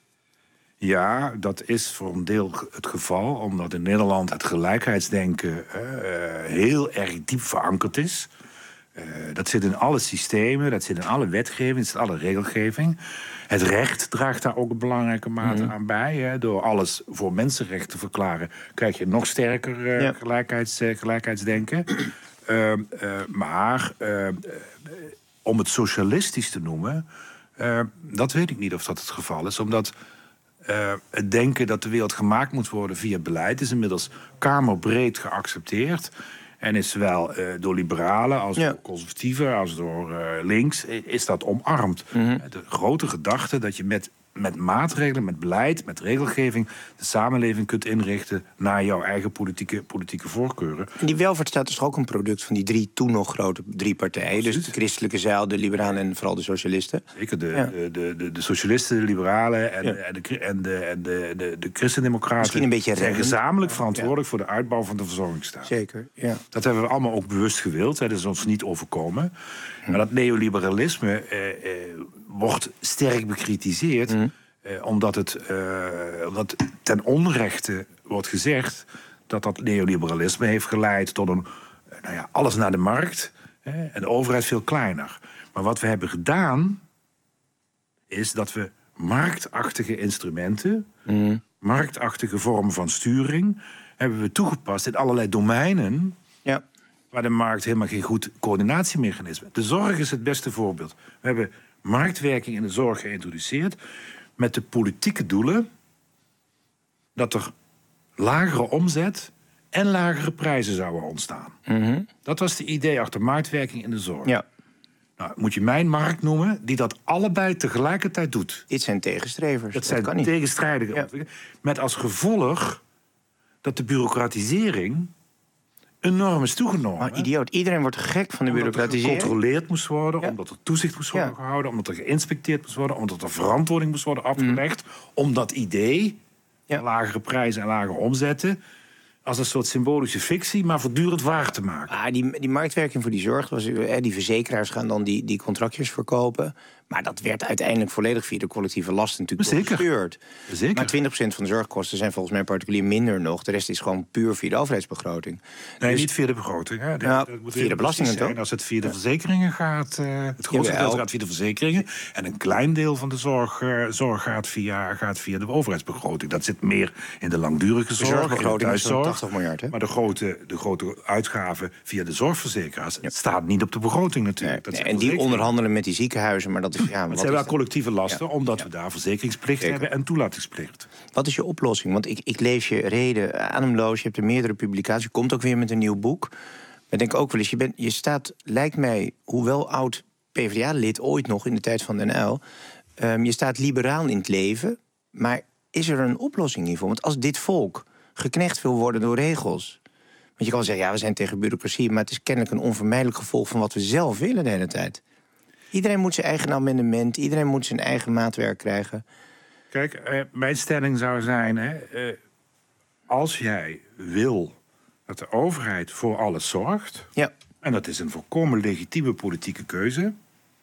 Ja, dat is voor een deel het geval, omdat in Nederland het gelijkheidsdenken uh, heel erg diep verankerd is. Uh, dat zit in alle systemen, dat zit in alle wetgeving, dat zit in alle regelgeving. Het recht draagt daar ook een belangrijke mate mm-hmm. aan bij. Hè. Door alles voor mensenrecht te verklaren, krijg je nog sterker uh, ja. gelijkheids, uh, gelijkheidsdenken. Uh, uh, maar uh, uh, om het socialistisch te noemen, uh, dat weet ik niet of dat het geval is, omdat Uh, het denken dat de wereld gemaakt moet worden via beleid is inmiddels kamerbreed geaccepteerd. En is zowel uh, door liberalen als ja. door conservatieven als door uh, links is dat omarmd. Mm-hmm. De grote gedachte dat je met, met maatregelen, met beleid, met regelgeving de samenleving kunt inrichten naar jouw eigen politieke, politieke voorkeuren. En die welvaartsstaat is toch ook een product van die drie toen nog grote drie partijen. Absoluut. Dus de christelijke zeil, de liberalen en vooral de socialisten. Zeker, de, ja. de, de, de, de socialisten, de liberalen en, ja. en, de, en, de, en de, de, de christendemocraten Misschien een beetje zijn rennen. gezamenlijk verantwoordelijk ja. voor de uitbouw van de verzorgingsstaat. Zeker, ja. Dat hebben we allemaal ook bewust gewild. Hè. Dat is ons niet overkomen. Hm. Maar dat neoliberalisme eh, eh, wordt sterk bekritiseerd. Hm. Uh, omdat, het, uh, omdat ten onrechte wordt gezegd dat dat neoliberalisme heeft geleid tot een, uh, nou ja, alles naar de markt hè, en de overheid veel kleiner. Maar wat we hebben gedaan is dat we marktachtige instrumenten, mm. marktachtige vormen van sturing hebben we toegepast in allerlei domeinen. Ja. Waar de markt helemaal geen goed coördinatiemechanisme. De zorg is het beste voorbeeld. We hebben marktwerking in de zorg geïntroduceerd met de politieke doelen dat er lagere omzet en lagere prijzen zouden ontstaan. Mm-hmm. Dat was de idee achter marktwerking in de zorg. Ja. Nou, moet je mijn markt noemen die dat allebei tegelijkertijd doet. Dit zijn tegenstrevers. Dat, dat zijn kan niet. tegenstrijdige ja. Met als gevolg dat de bureaucratisering enorm is toegenomen. Maar idioot, iedereen wordt gek van de omdat bureaucratisering. Omdat er gecontroleerd moest worden, ja. omdat er toezicht moest worden ja. gehouden, omdat er geïnspecteerd moest worden, omdat er verantwoording moest worden afgelegd. Mm. Om dat idee, ja. lagere prijzen en lagere omzetten, als een soort symbolische fictie, maar voortdurend waar te maken. Ah, die, die marktwerking voor die zorg, was, die verzekeraars gaan dan die, die contractjes verkopen. Maar dat werd uiteindelijk volledig via de collectieve lasten natuurlijk gestuurd. Zeker. Maar twintig procent van de zorgkosten zijn volgens mij particulier minder nog. De rest is gewoon puur via de overheidsbegroting. Nee, dus, niet via de begroting. Hè. De, nou, dat moet via de belastingen toch? Als het via de verzekeringen gaat, uh, het grootste deel gaat via de verzekeringen. En een klein deel van de zorg, uh, zorg gaat, via, gaat via de overheidsbegroting. Dat zit meer in de langdurige zorg, de zorgbegroting is zo'n tachtig miljard. Hè? Maar de grote, de grote uitgaven via de zorgverzekeraars ja. staat niet op de begroting natuurlijk. Nee, dat nee, en die onderhandelen met die ziekenhuizen. Maar dat is, ja, het zijn wel collectieve lasten, ja. omdat ja. we daar verzekeringsplicht Zeker. hebben en toelatingsplicht. Wat is je oplossing? Want ik, ik lees je reden ademloos. Je hebt er meerdere publicaties. Je komt ook weer met een nieuw boek. Maar ik denk ook wel eens, je, bent, je staat, lijkt mij, hoewel oud P v d A-lid ooit nog in de tijd van Den Uyl, um, je staat liberaal in het leven. Maar is er een oplossing hiervoor? Want als dit volk geknecht wil worden door regels. Want je kan zeggen, ja, we zijn tegen bureaucratie, maar het is kennelijk een onvermijdelijk gevolg van wat we zelf willen de hele tijd. Iedereen moet zijn eigen amendement, iedereen moet zijn eigen maatwerk krijgen. Kijk, eh, mijn stelling zou zijn, hè, eh, als jij wil dat de overheid voor alles zorgt, ja. en dat is een volkomen legitieme politieke keuze,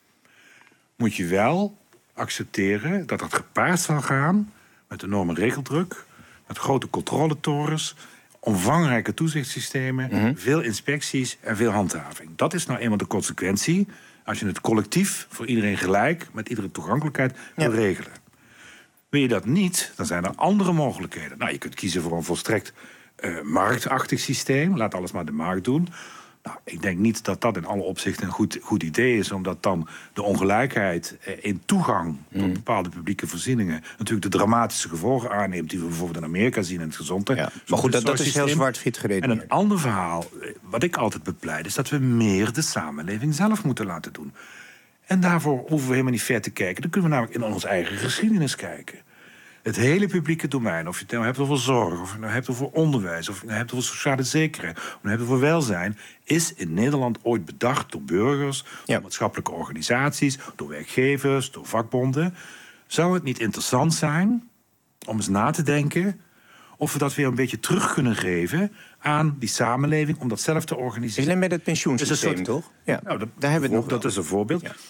moet je wel accepteren dat dat gepaard zal gaan met enorme regeldruk, met grote controletorens, omvangrijke toezichtssystemen, mm-hmm. veel inspecties en veel handhaving. Dat is nou eenmaal de consequentie als je het collectief voor iedereen gelijk, met iedere toegankelijkheid, ja. wil regelen. Wil je dat niet, dan zijn er andere mogelijkheden. Nou, je kunt kiezen voor een volstrekt uh, marktachtig systeem. Laat alles maar de markt doen. Nou, ik denk niet dat dat in alle opzichten een goed, goed idee is, omdat dan de ongelijkheid in toegang tot mm. bepaalde publieke voorzieningen natuurlijk de dramatische gevolgen aanneemt die we bijvoorbeeld in Amerika zien in het gezondheid. Ja. Maar goed, dat, dat is heel zwart-wit gereden. En een ander verhaal, wat ik altijd bepleit, is dat we meer de samenleving zelf moeten laten doen. En daarvoor hoeven we helemaal niet ver te kijken. Dan kunnen we namelijk in onze eigen geschiedenis kijken. Het hele publieke domein, of je het nou hebt over zorg, of je het nou hebt over onderwijs, of je het nou hebt over sociale zekerheid, of je het nou hebt over welzijn, is in Nederland ooit bedacht door burgers, ja. door maatschappelijke organisaties, door werkgevers, door vakbonden. Zou het niet interessant zijn om eens na te denken of we dat weer een beetje terug kunnen geven aan die samenleving om dat zelf te organiseren? Alleen met het pensioensysteem, soort, toch? Ja, nou, dat, daar hebben we het nog. Dat is een voorbeeld. Ja.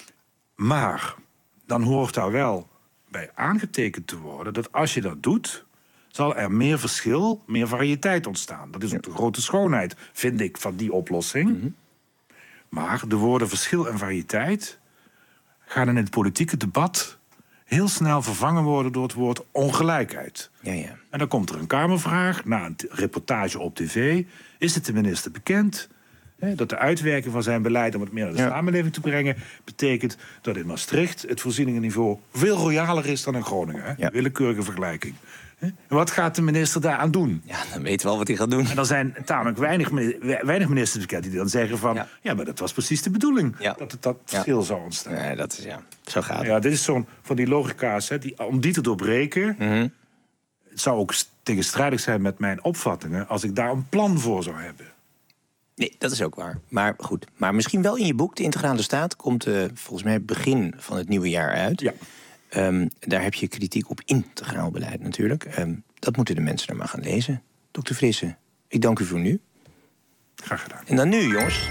Maar dan hoort daar wel bij aangetekend te worden dat als je dat doet, zal er meer verschil, meer variëteit ontstaan. Dat is ook de grote schoonheid, vind ik, van die oplossing. Mm-hmm. Maar de woorden verschil en variëteit gaan in het politieke debat heel snel vervangen worden door het woord ongelijkheid. Ja, ja. En dan komt er een Kamervraag, na een reportage op tv. Is het de minister bekend hè, dat de uitwerking van zijn beleid om het meer naar de ja. samenleving te brengen betekent dat in Maastricht het voorzieningenniveau veel royaler is dan in Groningen? Hè? Ja. Willekeurige vergelijking. En wat gaat de minister daaraan doen? Ja, dan weten we wel wat hij gaat doen. En dan zijn tamelijk weinig, weinig ministers bekend die dan zeggen van ja. ja, maar dat was precies de bedoeling. Ja. Dat het dat verschil ja. zou ontstaan. Ja, dat is, ja. Zo gaat het. Ja, dit is zo'n van die logica's, hè, die, om die te doorbreken. Mm-hmm. Het zou ook tegenstrijdig zijn met mijn opvattingen als ik daar een plan voor zou hebben. Nee, dat is ook waar. Maar goed, maar misschien wel in je boek, De Integrale Staat, komt uh, volgens mij begin van het nieuwe jaar uit. Ja. Um, daar heb je kritiek op integraal beleid natuurlijk. Um, dat moeten de mensen er maar gaan lezen. dokter Frisse, ik dank u voor nu. Graag gedaan. En dan nu, jongens.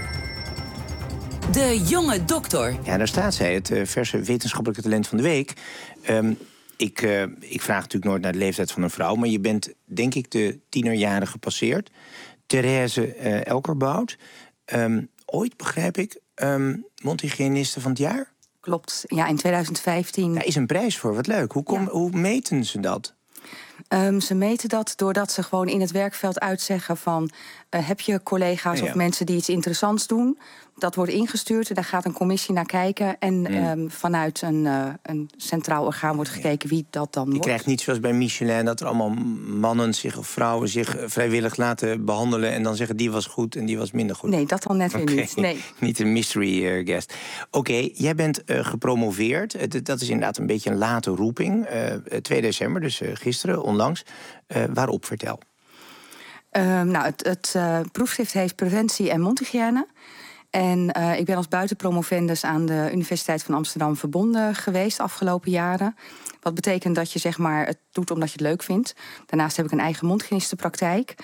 De jonge dokter. Ja, daar staat zij, het uh, verse wetenschappelijke talent van de week. Um, ik, uh, ik vraag natuurlijk nooit naar de leeftijd van een vrouw, maar je bent, denk ik, de tienerjaren gepasseerd. Therese uh, Elkerbout. Um, ooit, begrijp ik, um, mondhygiëniste van het jaar? Klopt, ja, in twintig vijftien. Daar is een prijs voor, wat leuk. Hoe, kom, ja. hoe meten ze dat? Um, ze meten dat doordat ze gewoon in het werkveld uitzeggen van Uh, heb je collega's ja, ja. of mensen die iets interessants doen? Dat wordt ingestuurd, daar gaat een commissie naar kijken. En mm. um, vanuit een, uh, een centraal orgaan wordt gekeken ja. wie dat dan je wordt. Je krijgt niet zoals bij Michelin dat er allemaal mannen zich of vrouwen zich vrijwillig laten behandelen en dan zeggen die was goed en die was minder goed. Nee, dat dan net weer okay. niet. Nee. Niet een mystery uh, guest. Oké, okay, jij bent uh, gepromoveerd. Uh, dat is inderdaad een beetje een late roeping. Uh, twee december, dus uh, gisteren, onlangs. Uh, waarop, vertel. Uh, nou, het, het uh, proefschrift heet Preventie en Mondhygiëne. En uh, ik ben als buitenpromovendus aan de Universiteit van Amsterdam verbonden geweest de afgelopen jaren. Wat betekent dat je zeg maar het doet omdat je het leuk vindt. Daarnaast heb ik een eigen mondhygiënistenpraktijk.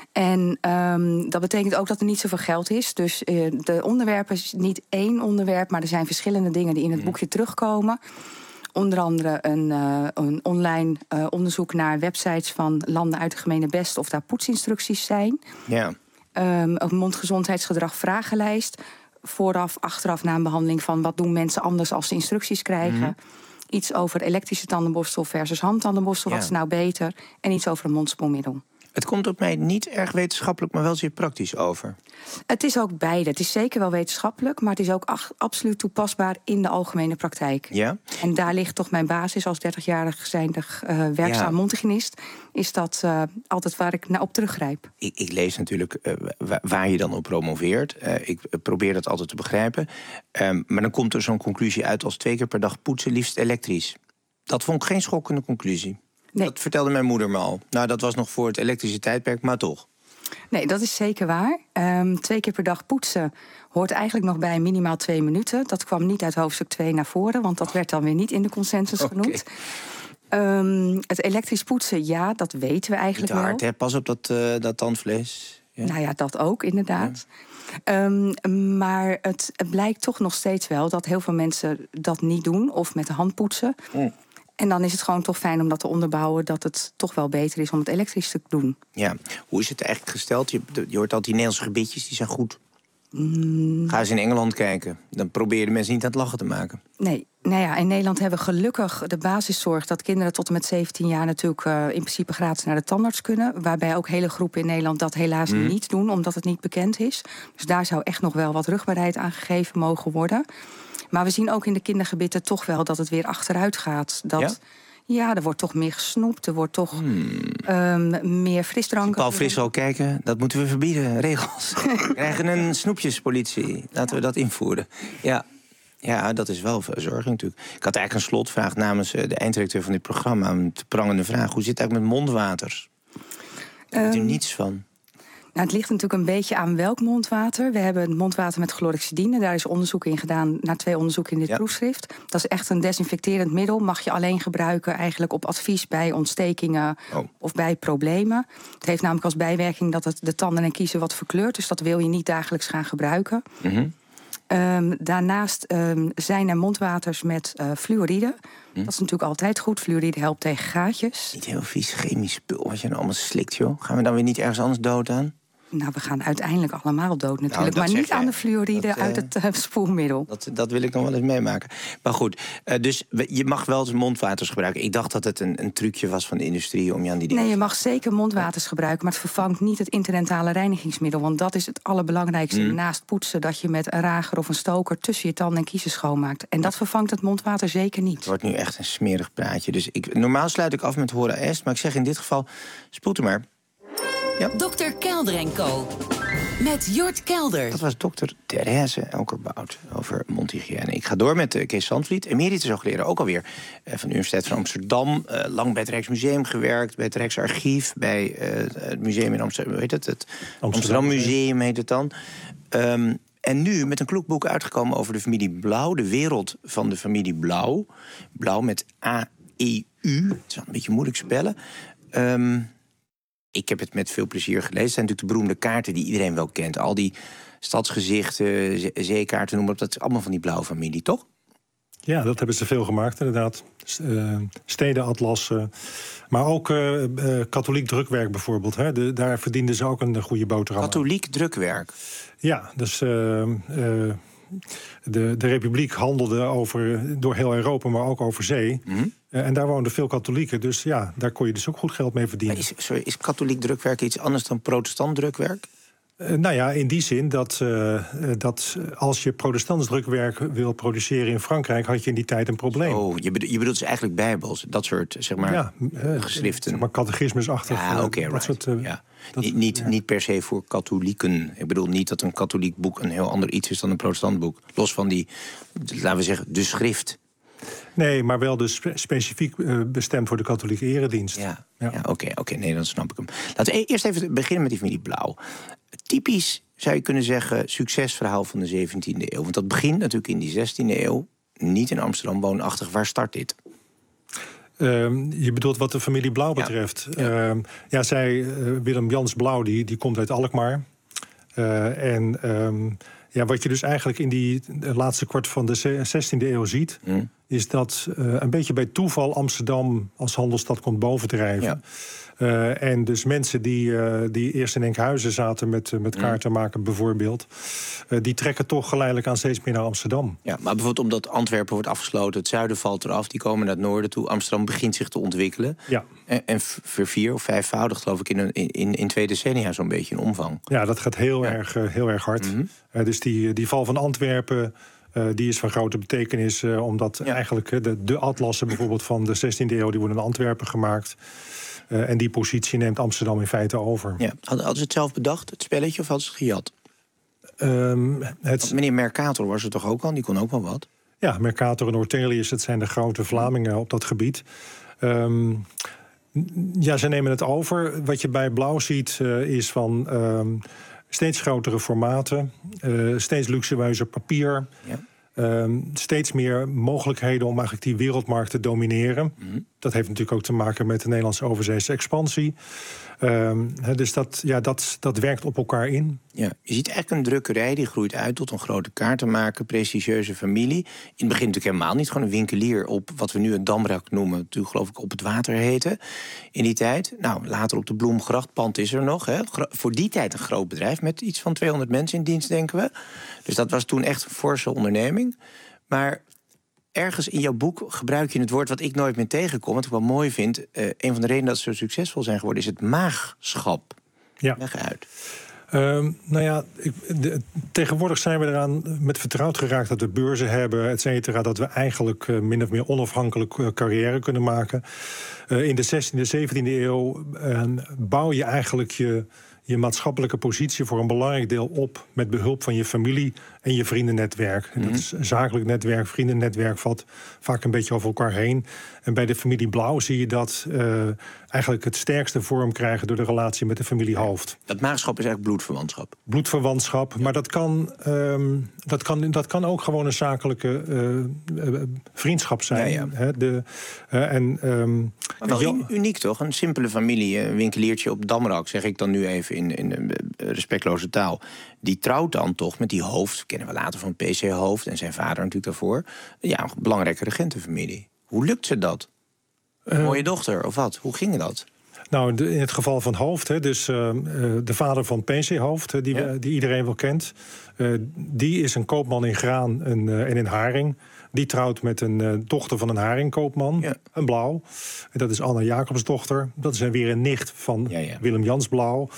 En um, dat betekent ook dat er niet zoveel geld is. Dus uh, de onderwerpen is niet één onderwerp, maar er zijn verschillende dingen die in het boekje terugkomen. Onder andere een, uh, een online uh, onderzoek naar websites van landen uit de gemene best of daar poetsinstructies zijn. Ja. Um, een mondgezondheidsgedrag vragenlijst. Vooraf, achteraf na een behandeling van wat doen mensen anders als ze instructies krijgen. Mm-hmm. Iets over elektrische tandenborstel versus handtandenborstel. Ja. Wat is nou beter? En iets over een mondspoelmiddel. Het komt op mij niet erg wetenschappelijk, maar wel zeer praktisch over. Het is ook beide. Het is zeker wel wetenschappelijk, maar het is ook ach, absoluut toepasbaar in de algemene praktijk. Ja? En daar ligt toch mijn basis als dertigjarig zijnde uh, werkzaam ja. mondhygiënist. Is dat uh, altijd waar ik naar op teruggrijp. Ik, ik lees natuurlijk uh, waar je dan op promoveert. Uh, ik probeer dat altijd te begrijpen. Um, maar dan komt er zo'n conclusie uit als twee keer per dag poetsen, liefst elektrisch. Dat vond ik geen schokkende conclusie. Nee. Dat vertelde mijn moeder me al. Nou, dat was nog voor het elektrische tijdperk, maar toch. Nee, dat is zeker waar. Um, twee keer per dag poetsen hoort eigenlijk nog bij minimaal twee minuten. Dat kwam niet uit hoofdstuk twee naar voren, want dat werd dan weer niet in de consensus okay. genoemd. Um, het elektrisch poetsen, ja, dat weten we eigenlijk niet te hard, wel. Hè? Pas op dat, uh, dat tandvlees. Ja. Nou ja, dat ook, inderdaad. Ja. Um, maar het, het blijkt toch nog steeds wel dat heel veel mensen dat niet doen of met de hand poetsen. Mm. En dan is het gewoon toch fijn om dat te onderbouwen dat het toch wel beter is om het elektrisch te doen. Ja, hoe is het eigenlijk gesteld? Je, je hoort al die Nederlandse gebiedjes, die zijn goed. Mm. Ga eens in Engeland kijken. Dan probeer je de mensen niet aan het lachen te maken. Nee, nou ja, in Nederland hebben we gelukkig de basiszorg dat kinderen tot en met zeventien jaar natuurlijk uh, in principe gratis naar de tandarts kunnen. Waarbij ook hele groepen in Nederland dat helaas mm. niet doen, omdat het niet bekend is. Dus daar zou echt nog wel wat rugbaarheid aan gegeven mogen worden. Maar we zien ook in de kindergebieden toch wel dat het weer achteruit gaat. Dat, ja? ja, er wordt toch meer gesnoept, er wordt toch hmm. um, meer frisdranken. Paul Frissel kijken, dat moeten we verbieden, regels. We krijgen een snoepjespolitie, laten we dat invoeren. Ja. Ja, dat is wel verzorging natuurlijk. Ik had eigenlijk een slotvraag namens de einddirecteur van dit programma. Een prangende vraag, hoe zit het eigenlijk met mondwaters? Daar weet u um, niets van. Nou, het ligt natuurlijk een beetje aan welk mondwater. We hebben mondwater met chlorhexidine. Daar is onderzoek in gedaan, naar twee onderzoeken in dit ja. proefschrift. Dat is echt een desinfecterend middel. Mag je alleen gebruiken eigenlijk op advies bij ontstekingen oh. of bij problemen. Het heeft namelijk als bijwerking dat het de tanden en kiezen wat verkleurt. Dus dat wil je niet dagelijks gaan gebruiken. Mm-hmm. Um, daarnaast um, zijn er mondwaters met uh, fluoride. Hm? Dat is natuurlijk altijd goed. Fluoride helpt tegen gaatjes. Niet heel vies chemisch spul wat je nou allemaal slikt, joh. Gaan we dan weer niet ergens anders dood aan? Nou, we gaan uiteindelijk allemaal dood natuurlijk. Nou, maar niet aan de fluoride dat, uh, uit het uh, spoelmiddel. Dat, dat wil ik nog wel eens meemaken. Maar goed, uh, dus je mag wel eens mondwaters gebruiken. Ik dacht dat het een, een trucje was van de industrie om je aan die dingen... Nee, je mag zeker mondwaters gebruiken, maar het vervangt niet het interdentale reinigingsmiddel. Want dat is het allerbelangrijkste. Mm. Naast poetsen dat je met een rager of een stoker tussen je tanden en kiezen schoonmaakt. En dat vervangt het mondwater zeker niet. Het wordt nu echt een smerig praatje. Dus ik, normaal sluit ik af met Hora Est, maar ik zeg in dit geval, spoed er maar. Ja. dokter Kelder en Co. Met Jort Kelder. Dat was dokter Therese Elkerbout over mondhygiëne. Ik ga door met uh, Kees Zandvliet, emeritus hoogleraar ook alweer uh, van de Universiteit van Amsterdam. Uh, lang bij het Rijksmuseum gewerkt, bij het Rijksarchief, bij uh, het museum in Amsterdam. Hoe heet het? Het Amsterdam, Amsterdam Museum heet het dan. Um, en nu met een kloek boek uitgekomen over de familie Blauw, de wereld van de familie Blauw. Blauw met A E U. Het is wel een beetje moeilijk spellen. Um, Ik heb het met veel plezier gelezen. Het zijn natuurlijk de beroemde kaarten die iedereen wel kent. Al die stadsgezichten, zeekaarten, noem maar op. Dat is allemaal van die blauwe familie, toch? Ja, dat hebben ze veel gemaakt, inderdaad. Uh, stedenatlassen. Maar ook uh, uh, katholiek drukwerk bijvoorbeeld. Hè. De, daar verdienden ze ook een goede boterham. Katholiek drukwerk? Ja, dus... Uh, uh, De, de Republiek handelde over, door heel Europa, maar ook over zee. Mm-hmm. Uh, en daar woonden veel katholieken, dus ja, daar kon je dus ook goed geld mee verdienen. Maar is, sorry, is katholiek drukwerk iets anders dan protestant drukwerk? Uh, nou ja, in die zin dat, uh, dat als je protestants drukwerk wil produceren in Frankrijk, had je in die tijd een probleem. Oh, je bedoelt, je bedoelt dus eigenlijk bijbels, dat soort zeg maar, ja, uh, geschriften. Zeg maar catechismusachtig. Ja, oké, okay, right. Soort, uh, ja. Dat, niet, niet, ja. niet per se voor katholieken. Ik bedoel niet dat een katholiek boek een heel ander iets is dan een protestant boek. Los van die, laten we zeggen, de schrift. Nee, maar wel dus spe- specifiek uh, bestemd voor de katholieke eredienst. Ja, ja. ja oké, okay, okay, nee, dan snap ik hem. Laten we eerst even beginnen met die familie Blauw. Typisch, zou je kunnen zeggen, succesverhaal van de zeventiende eeuw. Want dat begint natuurlijk in die zestiende eeuw. Niet in Amsterdam, woonachtig. Waar start dit? Um, je bedoelt wat de familie Blauw betreft. Ja, ja. Um, ja zij, uh, Willem Jans Blauw, die, die komt uit Alkmaar. Uh, en um, ja, wat je dus eigenlijk in die laatste kwart van de zestiende eeuw ziet... Mm. is dat uh, een beetje bij toeval Amsterdam als handelsstad komt bovendrijven. Ja. Uh, en dus mensen die, uh, die eerst in Enkhuizen zaten met, uh, met kaarten maken bijvoorbeeld... Uh, die trekken toch geleidelijk aan steeds meer naar Amsterdam. Ja, maar bijvoorbeeld omdat Antwerpen wordt afgesloten, het zuiden valt eraf... die komen naar het noorden toe, Amsterdam begint zich te ontwikkelen. Ja. En, en vervier of vijfvoudig geloof ik in, een, in, in twee decennia zo'n beetje in omvang. Ja, dat gaat heel, ja. erg, uh, heel erg hard. Mm-hmm. Uh, dus die, die val van Antwerpen... Uh, die is van grote betekenis, uh, omdat ja. eigenlijk uh, de, de atlassen bijvoorbeeld van de zestiende eeuw... die worden in Antwerpen gemaakt. Uh, en die positie neemt Amsterdam in feite over. Ja. Hadden ze het zelf bedacht, het spelletje, of hadden ze het gejat? Um, het... Meneer Mercator was er toch ook al? Die kon ook wel wat? Ja, Mercator en Ortelius, dat zijn de grote Vlamingen op dat gebied. Um, ja, ze nemen het over. Wat je bij Blauw ziet uh, is van... Um, steeds grotere formaten, uh, steeds luxueuzer papier... Ja. Um, steeds meer mogelijkheden om eigenlijk die wereldmarkt te domineren. Mm-hmm. Dat heeft natuurlijk ook te maken met de Nederlandse overzeese expansie. Um, dus dat, ja, dat, dat werkt op elkaar in. Ja, je ziet echt een drukkerij die groeit uit tot een grote kaartenmaker, prestigieuze familie. In het begin natuurlijk helemaal niet, gewoon een winkelier op wat we nu een Damrak noemen. Natuurlijk geloof ik op het water heette in die tijd. Nou, later op de Bloemgrachtpand is er nog. Hè. Voor die tijd een groot bedrijf met iets van tweehonderd mensen in dienst, denken we. Dus dat was toen echt een forse onderneming. Maar ergens in jouw boek gebruik je het woord wat ik nooit meer tegenkom, wat ik wel mooi vind. Uh, een van de redenen dat ze zo succesvol zijn geworden is het maagschap. Ja. Leg uit. Um, nou ja, ik, de, tegenwoordig zijn we eraan met vertrouwd geraakt dat we beurzen hebben, et cetera, dat we eigenlijk uh, min of meer onafhankelijk uh, carrière kunnen maken. Uh, in de zestiende, zeventiende eeuw uh, bouw je eigenlijk je, je maatschappelijke positie voor een belangrijk deel op met behulp van je familie en je vriendennetwerk. En dat is een zakelijk netwerk, vriendennetwerk valt vaak een beetje over elkaar heen. En bij de familie Blauw zie je dat uh, eigenlijk het sterkste vorm krijgen door de relatie met de familie Hoofd. Dat maagschap is eigenlijk bloedverwantschap. Bloedverwantschap, ja. Maar dat kan, um, dat, kan, dat kan ook gewoon een zakelijke uh, uh, vriendschap zijn. Ja, ja. Hè, de, uh, en, um, maar wel jo- uniek toch? Een simpele familie, een winkeliertje op Damrak, zeg ik dan nu even in, in uh, respectloze taal. Die trouwt dan toch met die Hoofd, kennen we later van P C Hoofd en zijn vader natuurlijk daarvoor. Ja, een belangrijke regentenfamilie. Hoe lukt ze dat? Een uh, mooie dochter, of wat? Hoe ging dat? Nou, de, in het geval van Hoofd, hè, dus uh, uh, de vader van P C Hoofd, die, ja. die iedereen wel kent. Uh, die is een koopman in graan en, uh, en in haring. Die trouwt met een uh, dochter van een haringkoopman, ja. een Blauw. En dat is Anna Jacobsdochter. Dat is weer een nicht van ja, ja. Willem Jans Blauw.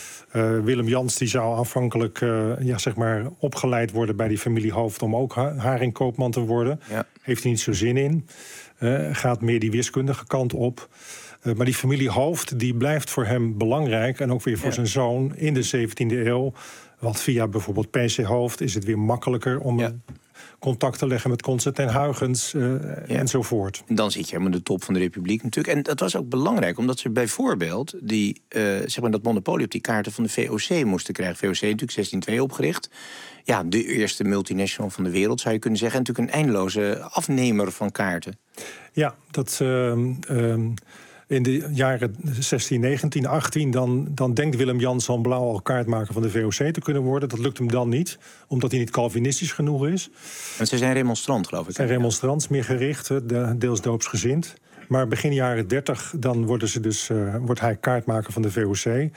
Uh, Willem Jans die zou afhankelijk uh, ja, zeg maar opgeleid worden bij die familie Hoofd om ook ha- haringkoopman te worden. Ja. Heeft hij niet zo zin in. Uh, gaat meer die wiskundige kant op. Uh, maar die familie Hoofd die blijft voor hem belangrijk. En ook weer voor ja. zijn zoon in de zeventiende eeuw. Want via bijvoorbeeld P C Hoofd is het weer makkelijker om ja. contact te leggen met Constantijn Huygens uh, ja. enzovoort. En dan zit je helemaal in de top van de Republiek natuurlijk. En dat was ook belangrijk, omdat ze bijvoorbeeld die, uh, zeg maar dat monopolie op die kaarten van de V O C moesten krijgen. V O C natuurlijk zestien twee opgericht. Ja, de eerste multinational van de wereld zou je kunnen zeggen. En natuurlijk een eindeloze afnemer van kaarten. Ja, dat... Uh, uh, in de jaren zestien, negentien, achttien... dan, dan denkt Willem Jans van Blauw al kaartmaker van de V O C te kunnen worden. Dat lukt hem dan niet, omdat hij niet Calvinistisch genoeg is. En ze zijn remonstrant, geloof ik. Ze zijn remonstrants, meer gericht, deels doopsgezind. Maar begin jaren dertig, dan worden ze dus, uh, wordt hij kaartmaker van de V O C.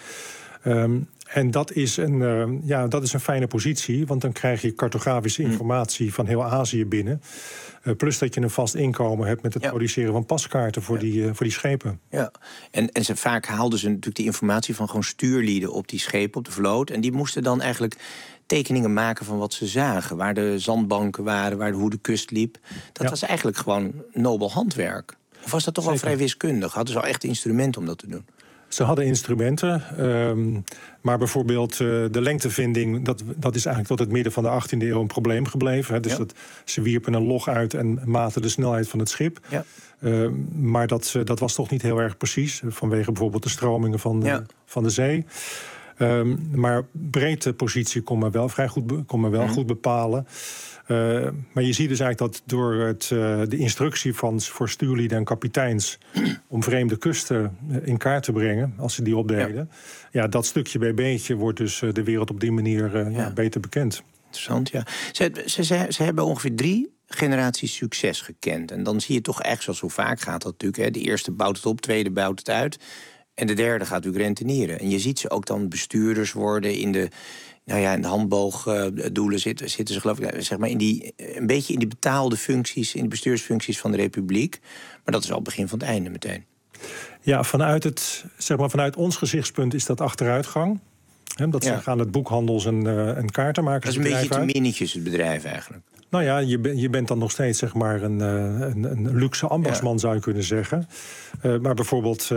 Um, en dat is, een, uh, ja, dat is een fijne positie, want dan krijg je cartografische informatie van heel Azië binnen. Uh, plus dat je een vast inkomen hebt met het ja. produceren van paskaarten voor, ja. die, uh, voor die schepen. Ja, en, en ze, vaak haalden ze natuurlijk die informatie van gewoon stuurlieden op die schepen, op de vloot. En die moesten dan eigenlijk tekeningen maken van wat ze zagen. Waar de zandbanken waren, waar de, hoe de kust liep. Dat ja. was eigenlijk gewoon nobel handwerk. Of was dat toch Zeker. wel vrij wiskundig? Hadden ze al echt instrumenten om dat te doen? Ze hadden instrumenten, um, maar bijvoorbeeld uh, de lengtevinding... Dat, dat is eigenlijk tot het midden van de achttiende eeuw een probleem gebleven. Hè. Dus ja. dat, ze wierpen een log uit en maten de snelheid van het schip. Ja. Uh, maar dat, dat was toch niet heel erg precies... vanwege bijvoorbeeld de stromingen van de, ja. van de zee. Um, maar breedte positie kon men wel vrij goed, kon men wel mm. goed bepalen. Uh, maar je ziet dus eigenlijk dat door het, uh, de instructie van, voor stuurlieden en kapiteins om vreemde kusten in kaart te brengen, als ze die opdeden, ja, ja dat stukje bij beetje wordt dus uh, de wereld op die manier uh, ja. Ja, beter bekend. Interessant, ja. Ze, ze, ze, ze hebben ongeveer drie generaties succes gekend. En dan zie je toch echt, zoals zo vaak gaat dat natuurlijk, hè, de eerste bouwt het op, de tweede bouwt het uit. En de derde gaat natuurlijk rentenieren. En je ziet ze ook dan bestuurders worden in de, nou ja, in de handboogdoelen zitten, zitten ze geloof ik, zeg maar, in die, een beetje in die betaalde functies, in de bestuursfuncties van de Republiek. Maar dat is al het begin van het einde meteen. Ja, vanuit, het, zeg maar, vanuit ons gezichtspunt is dat achteruitgang. He, dat ja. gaan het boekhandels en, uh, en kaartenmakers. Dat is een beetje te minnetjes het bedrijf eigenlijk. Nou ja, je, ben, je bent dan nog steeds zeg maar een, een, een luxe ambachtsman, ja, zou je kunnen zeggen. Uh, maar bijvoorbeeld uh,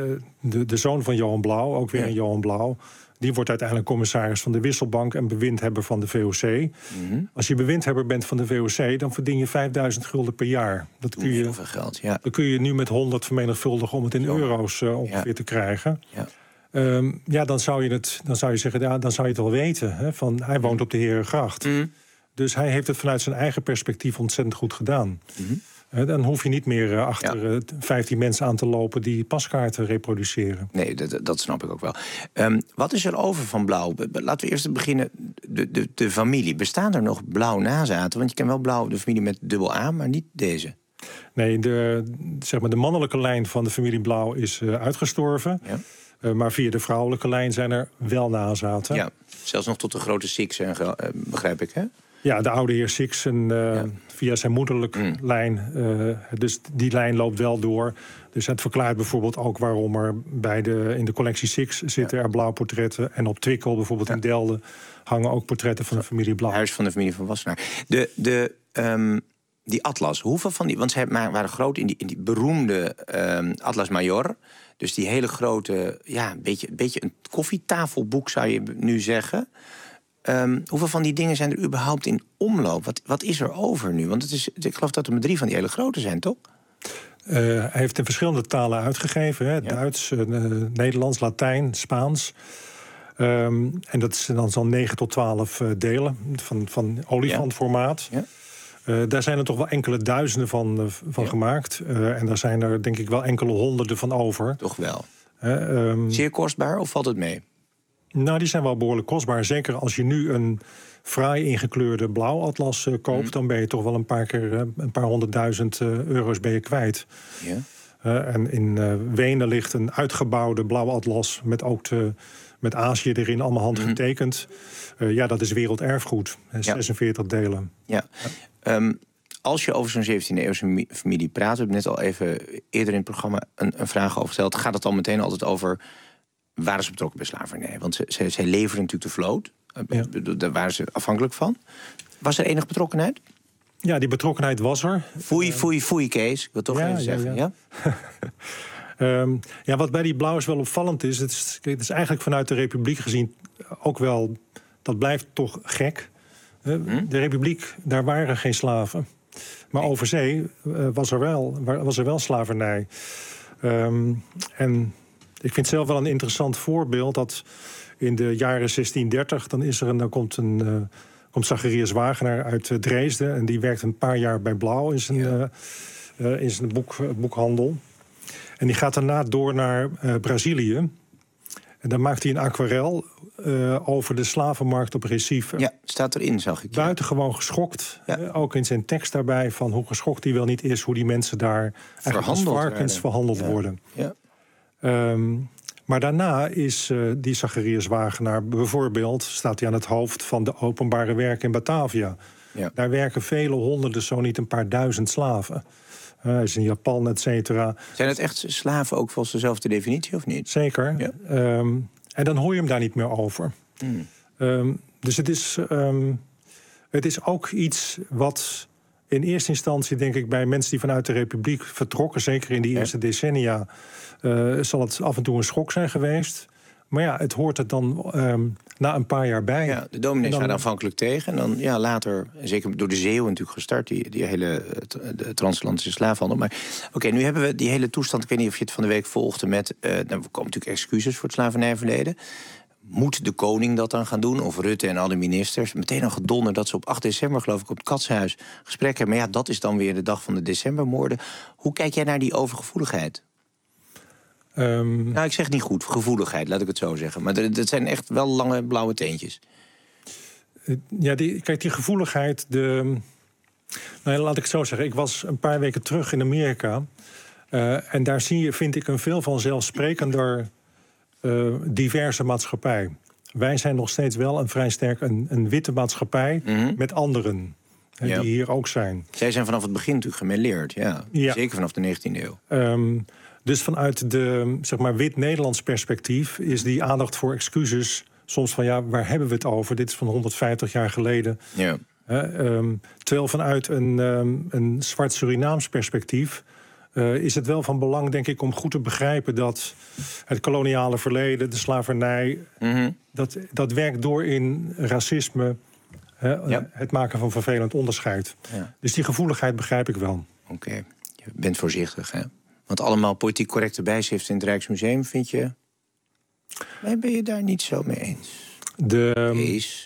de, de zoon van Johan Blauw, ook weer ja. een Johan Blauw, die wordt uiteindelijk commissaris van de Wisselbank en bewindhebber van de V O C. Mm-hmm. Als je bewindhebber bent van de V O C, dan verdien je vijfduizend gulden per jaar. Dat kun je, heel veel geld, ja. Dat kun je nu met honderd vermenigvuldigen om het in euro's uh, ongeveer ja. te krijgen. Ja. Um, ja, dan zou je het, dan zou je zeggen, ja, dan zou je het wel weten. Hè, van, hij woont op de Herengracht. Mm. Dus hij heeft het vanuit zijn eigen perspectief ontzettend goed gedaan. Mm-hmm. Uh, dan hoef je niet meer uh, achter ja. uh, vijftien mensen aan te lopen die paskaarten reproduceren. Nee, dat, dat snap ik ook wel. Um, wat is er over van Blauw? Laten we eerst beginnen. De, de, de familie. Bestaan er nog Blauw nazaten? Want je kent wel Blauw, de familie met dubbel A, maar niet deze. Nee, de, zeg maar, de mannelijke lijn van de familie Blauw is uh, uitgestorven. Ja. Uh, maar via de vrouwelijke lijn zijn er wel nazaten. Ja, zelfs nog tot de grote Six, uh, begrijp ik, hè? Ja, de oude heer Six, en, uh, ja. via zijn moederlijke mm. lijn. Uh, dus die lijn loopt wel door. Dus het verklaart bijvoorbeeld ook waarom er bij de, in de collectie Six zitten ja. er blauwportretten. En op Twickel, bijvoorbeeld ja. in Delden, hangen ook portretten van de familie Blauw. Huis van de familie van Wassenaar. De, de, um, die atlas, hoeveel van die... Want ze waren groot in die, in die beroemde um, Atlas Major. Dus die hele grote, ja, een beetje, een beetje een koffietafelboek zou je nu zeggen. Um, hoeveel van die dingen zijn er überhaupt in omloop? Wat, wat is er over nu? Want het is, ik geloof dat er maar drie van die hele grote zijn, toch? Uh, hij heeft in verschillende talen uitgegeven. Hè? Ja. Duits, uh, Nederlands, Latijn, Spaans. Um, en dat is dan zo'n negen tot twaalf uh, delen van, van olifantformaat. Ja. Uh, daar zijn er toch wel enkele duizenden van, uh, van ja. gemaakt. Uh, en daar zijn er denk ik wel enkele honderden van over. Toch wel. Uh, um, Zeer kostbaar of valt het mee? Nou, die zijn wel behoorlijk kostbaar. Zeker als je nu een fraai ingekleurde blauwatlas uh, koopt... Mm. dan ben je toch wel een paar keer uh, een paar honderdduizend uh, euro's ben je kwijt. Ja. Uh, en in uh, Wenen ligt een uitgebouwde blauwatlas... met ook de, met Azië erin allemaal handgetekend. Mm. Uh, ja, dat is werelderfgoed. Ja. zesenveertig delen. Ja. ja. Um, als je over zo'n zeventiende-eeuwse familie praat... we hebben net al even eerder in het programma een, een vraag over gesteld... gaat het dan meteen altijd over... waren ze betrokken bij slavernij? Want ze, ze, zij leverden natuurlijk de vloot. Ja. Daar waren ze afhankelijk van. Was er enige betrokkenheid? Ja, die betrokkenheid was er. Foei, foei, foei, Kees. Ik wil toch ja, even zeggen, ja? ja? um, ja, wat bij die Blauwers wel opvallend is... Het, is... het is eigenlijk vanuit de Republiek gezien ook wel... dat blijft toch gek. Uh, hm? De Republiek, daar waren geen slaven. Maar nee. over zee uh, was, er wel, was er wel slavernij. Um, en... Ik vind zelf wel een interessant voorbeeld dat in de jaren zestien dertig... dan, is er een, dan komt, een, uh, komt Zacharias Wagenaar uit uh, Dresden... en die werkt een paar jaar bij Blauw in zijn, ja. uh, uh, in zijn boek, uh, boekhandel. En die gaat daarna door naar uh, Brazilië. En dan maakt hij een aquarel uh, over de slavenmarkt op Recife. Ja, staat erin, zag ik. Ja. Buitengewoon geschokt. Ja. Uh, ook in zijn tekst daarbij van hoe geschokt hij wel niet is... hoe die mensen daar eigenlijk als varkens werden. verhandeld ja. worden. Ja. Um, maar daarna is uh, die Zacharias Wagenaar bijvoorbeeld... staat hij aan het hoofd van de openbare werken in Batavia. Ja. Daar werken vele honderden, zo niet een paar duizend slaven. Hij uh, is in Japan, et cetera. Zijn het echt slaven ook volgens dezelfde definitie, of niet? Zeker. Ja. Um, en dan hoor je hem daar niet meer over. Mm. Um, dus het is, um, het is ook iets wat... in eerste instantie, denk ik, bij mensen die vanuit de Republiek vertrokken... zeker in die eerste ja. decennia... Uh, zal het af en toe een schok zijn geweest. Maar ja, het hoort er dan um, na een paar jaar bij. Ja, de dominees dan... waren aanvankelijk tegen. En dan ja, later, zeker door de Zeeuwen natuurlijk gestart... die, die hele de transatlantische slaafhandel. Maar oké, okay, nu hebben we die hele toestand... ik weet niet of je het van de week volgde met... Uh, nou, er komen natuurlijk excuses voor het slavernijverleden. moet de koning dat dan gaan doen? Of Rutte en alle ministers? Meteen al gedonder dat ze op acht december, geloof ik, op het Katshuis gesprek hebben. Maar ja, dat is dan weer de dag van de decembermoorden. Hoe kijk jij naar die overgevoeligheid? Um, nou, ik zeg niet goed, gevoeligheid, laat ik het zo zeggen. Maar dat zijn echt wel lange blauwe teentjes. Ja, die, kijk, die gevoeligheid... De, nou, laat ik het zo zeggen. Ik was een paar weken terug in Amerika. Uh, en daar zie je, vind ik, een veel vanzelfsprekender uh, diverse maatschappij. Wij zijn nog steeds wel een vrij sterk een, een witte maatschappij mm-hmm. met anderen. Ja. Die hier ook zijn. Zij zijn vanaf het begin natuurlijk gemêleerd, ja. ja. Zeker vanaf de negentiende eeuw. Um, dus vanuit de, zeg maar, wit-Nederlands perspectief is die aandacht voor excuses soms van, ja, waar hebben we het over? Dit is van honderdvijftig jaar geleden. Ja. Uh, um, terwijl vanuit een, um, een zwart Surinaams perspectief uh, is het wel van belang, denk ik, om goed te begrijpen dat het koloniale verleden, de slavernij, mm-hmm. dat, dat werkt door in racisme, uh, ja. het maken van vervelend onderscheid. Ja. Dus die gevoeligheid begrijp ik wel. Oké, okay. Je bent voorzichtig, hè? Want allemaal politiek correcte bijschriften in het Rijksmuseum, vind je? Nee, ben je daar niet zo mee eens? De, Kees?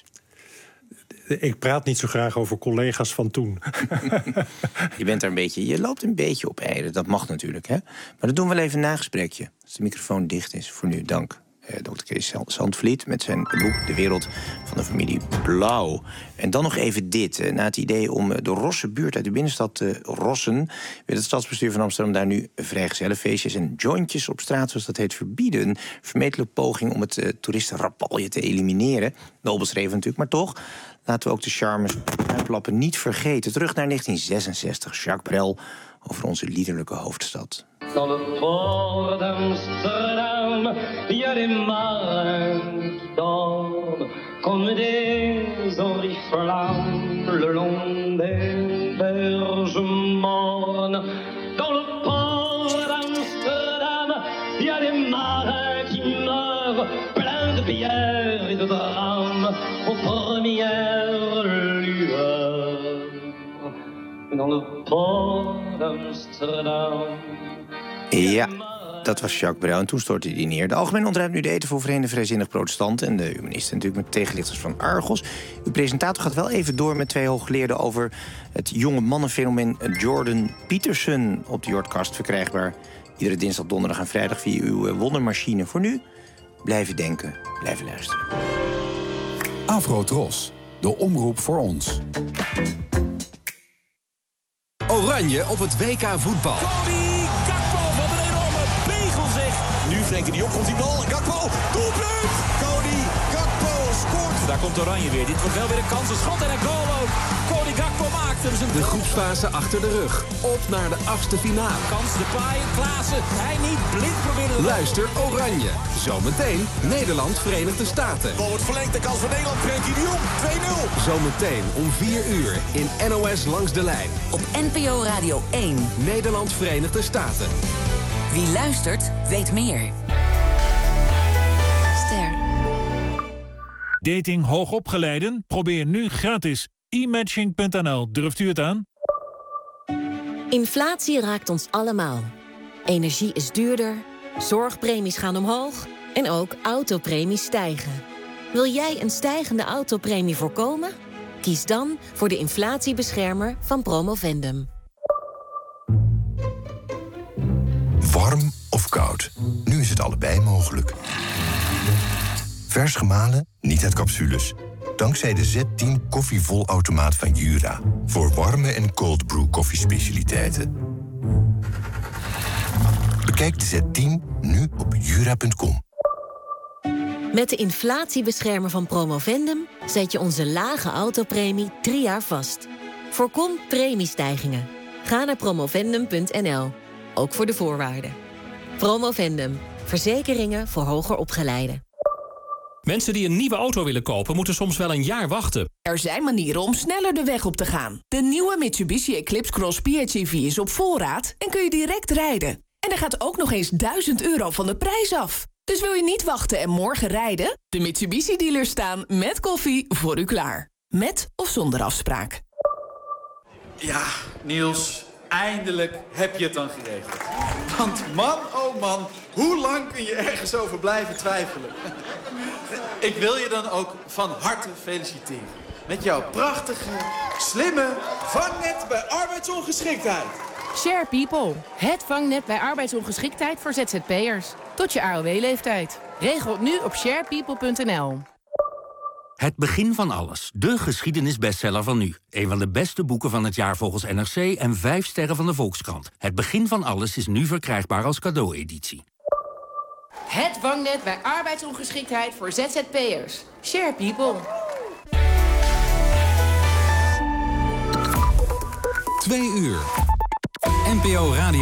Ik praat niet zo graag over collega's van toen. Je bent er een beetje, je loopt een beetje op eieren. Dat mag natuurlijk, hè? Maar dat doen we wel even na gesprekje. Als de microfoon dicht is. Voor nu, dank. Uh, dokter Kees Zandvliet met zijn boek De Wereld van de Familie Blauw. En dan nog even dit. Uh, na het idee om uh, de Rosse buurt uit de binnenstad te uh, rossen, wil het stadsbestuur van Amsterdam daar nu vrijgezellenfeestjes en jointjes op straat, zoals dat heet, verbieden. Een vermetele poging om het uh, toeristenrapalje te elimineren. Wel beschreven natuurlijk, maar toch. Laten we ook de charmes uitlappen niet vergeten. Terug naar negentien zesenzestig. Jacques Brel over onze liederlijke hoofdstad. Dans le port d'Amsterdam, il y a des marins qui dorment comme des oriflammes le long des berges mornes. Dans le port d'Amsterdam, il y a des marins qui meurent pleins de bière et de drames aux premières lueurs. Dans le port d'Amsterdam. Ja, dat was Jacques Brel en toen stortte hij neer. De Algemeen ontruimt nu de eten voor Verenigde Vrijzinnig Protestanten en de humanisten natuurlijk met tegenlichters van Argos. Uw presentator gaat wel even door met twee hooggeleerden over het jonge mannenfenomeen Jordan Peterson op de Jordcast verkrijgbaar. Iedere dinsdag, donderdag en vrijdag via uw wondermachine. Voor nu, blijven denken, blijven luisteren. Afro-Tros, de omroep voor ons. Oranje op het W K voetbal. Nu Frenkie de Jong komt die bal. Gakpo, doelpunt! Cody Gakpo scoort. Daar komt Oranje weer. Dit wordt wel weer een kans. Een schot en een goal ook. Cody Gakpo maakt hem zijn... De groepsfase achter de rug. Op naar de achtste finale. Kans, de paai, Klaassen. Hij niet blind proberen. Luister Oranje. Zometeen Nederland, Verenigde Staten. Bal wordt verlengd. De kans voor Nederland. Frenkie de Jong. twee nul. Zometeen om vier uur in N O S Langs de Lijn. Op N P O Radio één. Nederland, Verenigde Staten. Wie luistert, weet meer. Ster. Dating hoogopgeleiden? Probeer nu gratis e matching punt n l. Durft u het aan? Inflatie raakt ons allemaal. Energie is duurder, zorgpremies gaan omhoog en ook autopremies stijgen. Wil jij een stijgende autopremie voorkomen? Kies dan voor de inflatiebeschermer van Promovendum. Warm of koud? Nu is het allebei mogelijk. Vers gemalen, niet uit capsules. Dankzij de Z tien koffievolautomaat van Jura. Voor warme en cold brew koffiespecialiteiten. Bekijk de Z tien nu op jura punt com. Met de inflatiebeschermer van Promovendum zet je onze lage autopremie drie jaar vast. Voorkom premiestijgingen. Ga naar promovendum punt n l. Ook voor de voorwaarden. Promovendum. Verzekeringen voor hoger opgeleiden. Mensen die een nieuwe auto willen kopen, moeten soms wel een jaar wachten. Er zijn manieren om sneller de weg op te gaan. De nieuwe Mitsubishi Eclipse Cross P H E V is op voorraad en kun je direct rijden. En er gaat ook nog eens duizend euro van de prijs af. Dus wil je niet wachten en morgen rijden? De Mitsubishi-dealers staan met koffie voor u klaar. Met of zonder afspraak. Ja, Niels, eindelijk heb je het dan geregeld. Want man, oh man, hoe lang kun je ergens over blijven twijfelen? Ik wil je dan ook van harte feliciteren. Met jouw prachtige, slimme vangnet bij arbeidsongeschiktheid. Share People. Het vangnet bij arbeidsongeschiktheid voor Z Z P'ers. Tot je A O W-leeftijd. Regel het nu op share people punt n l. Het begin van alles. De geschiedenisbestseller van nu. Een van de beste boeken van het jaar volgens N R C en vijf sterren van de Volkskrant. Het begin van alles is nu verkrijgbaar als cadeaueditie. Het vangnet bij arbeidsongeschiktheid voor Z Z P'ers. Share People. Twee uur. N P O Radio.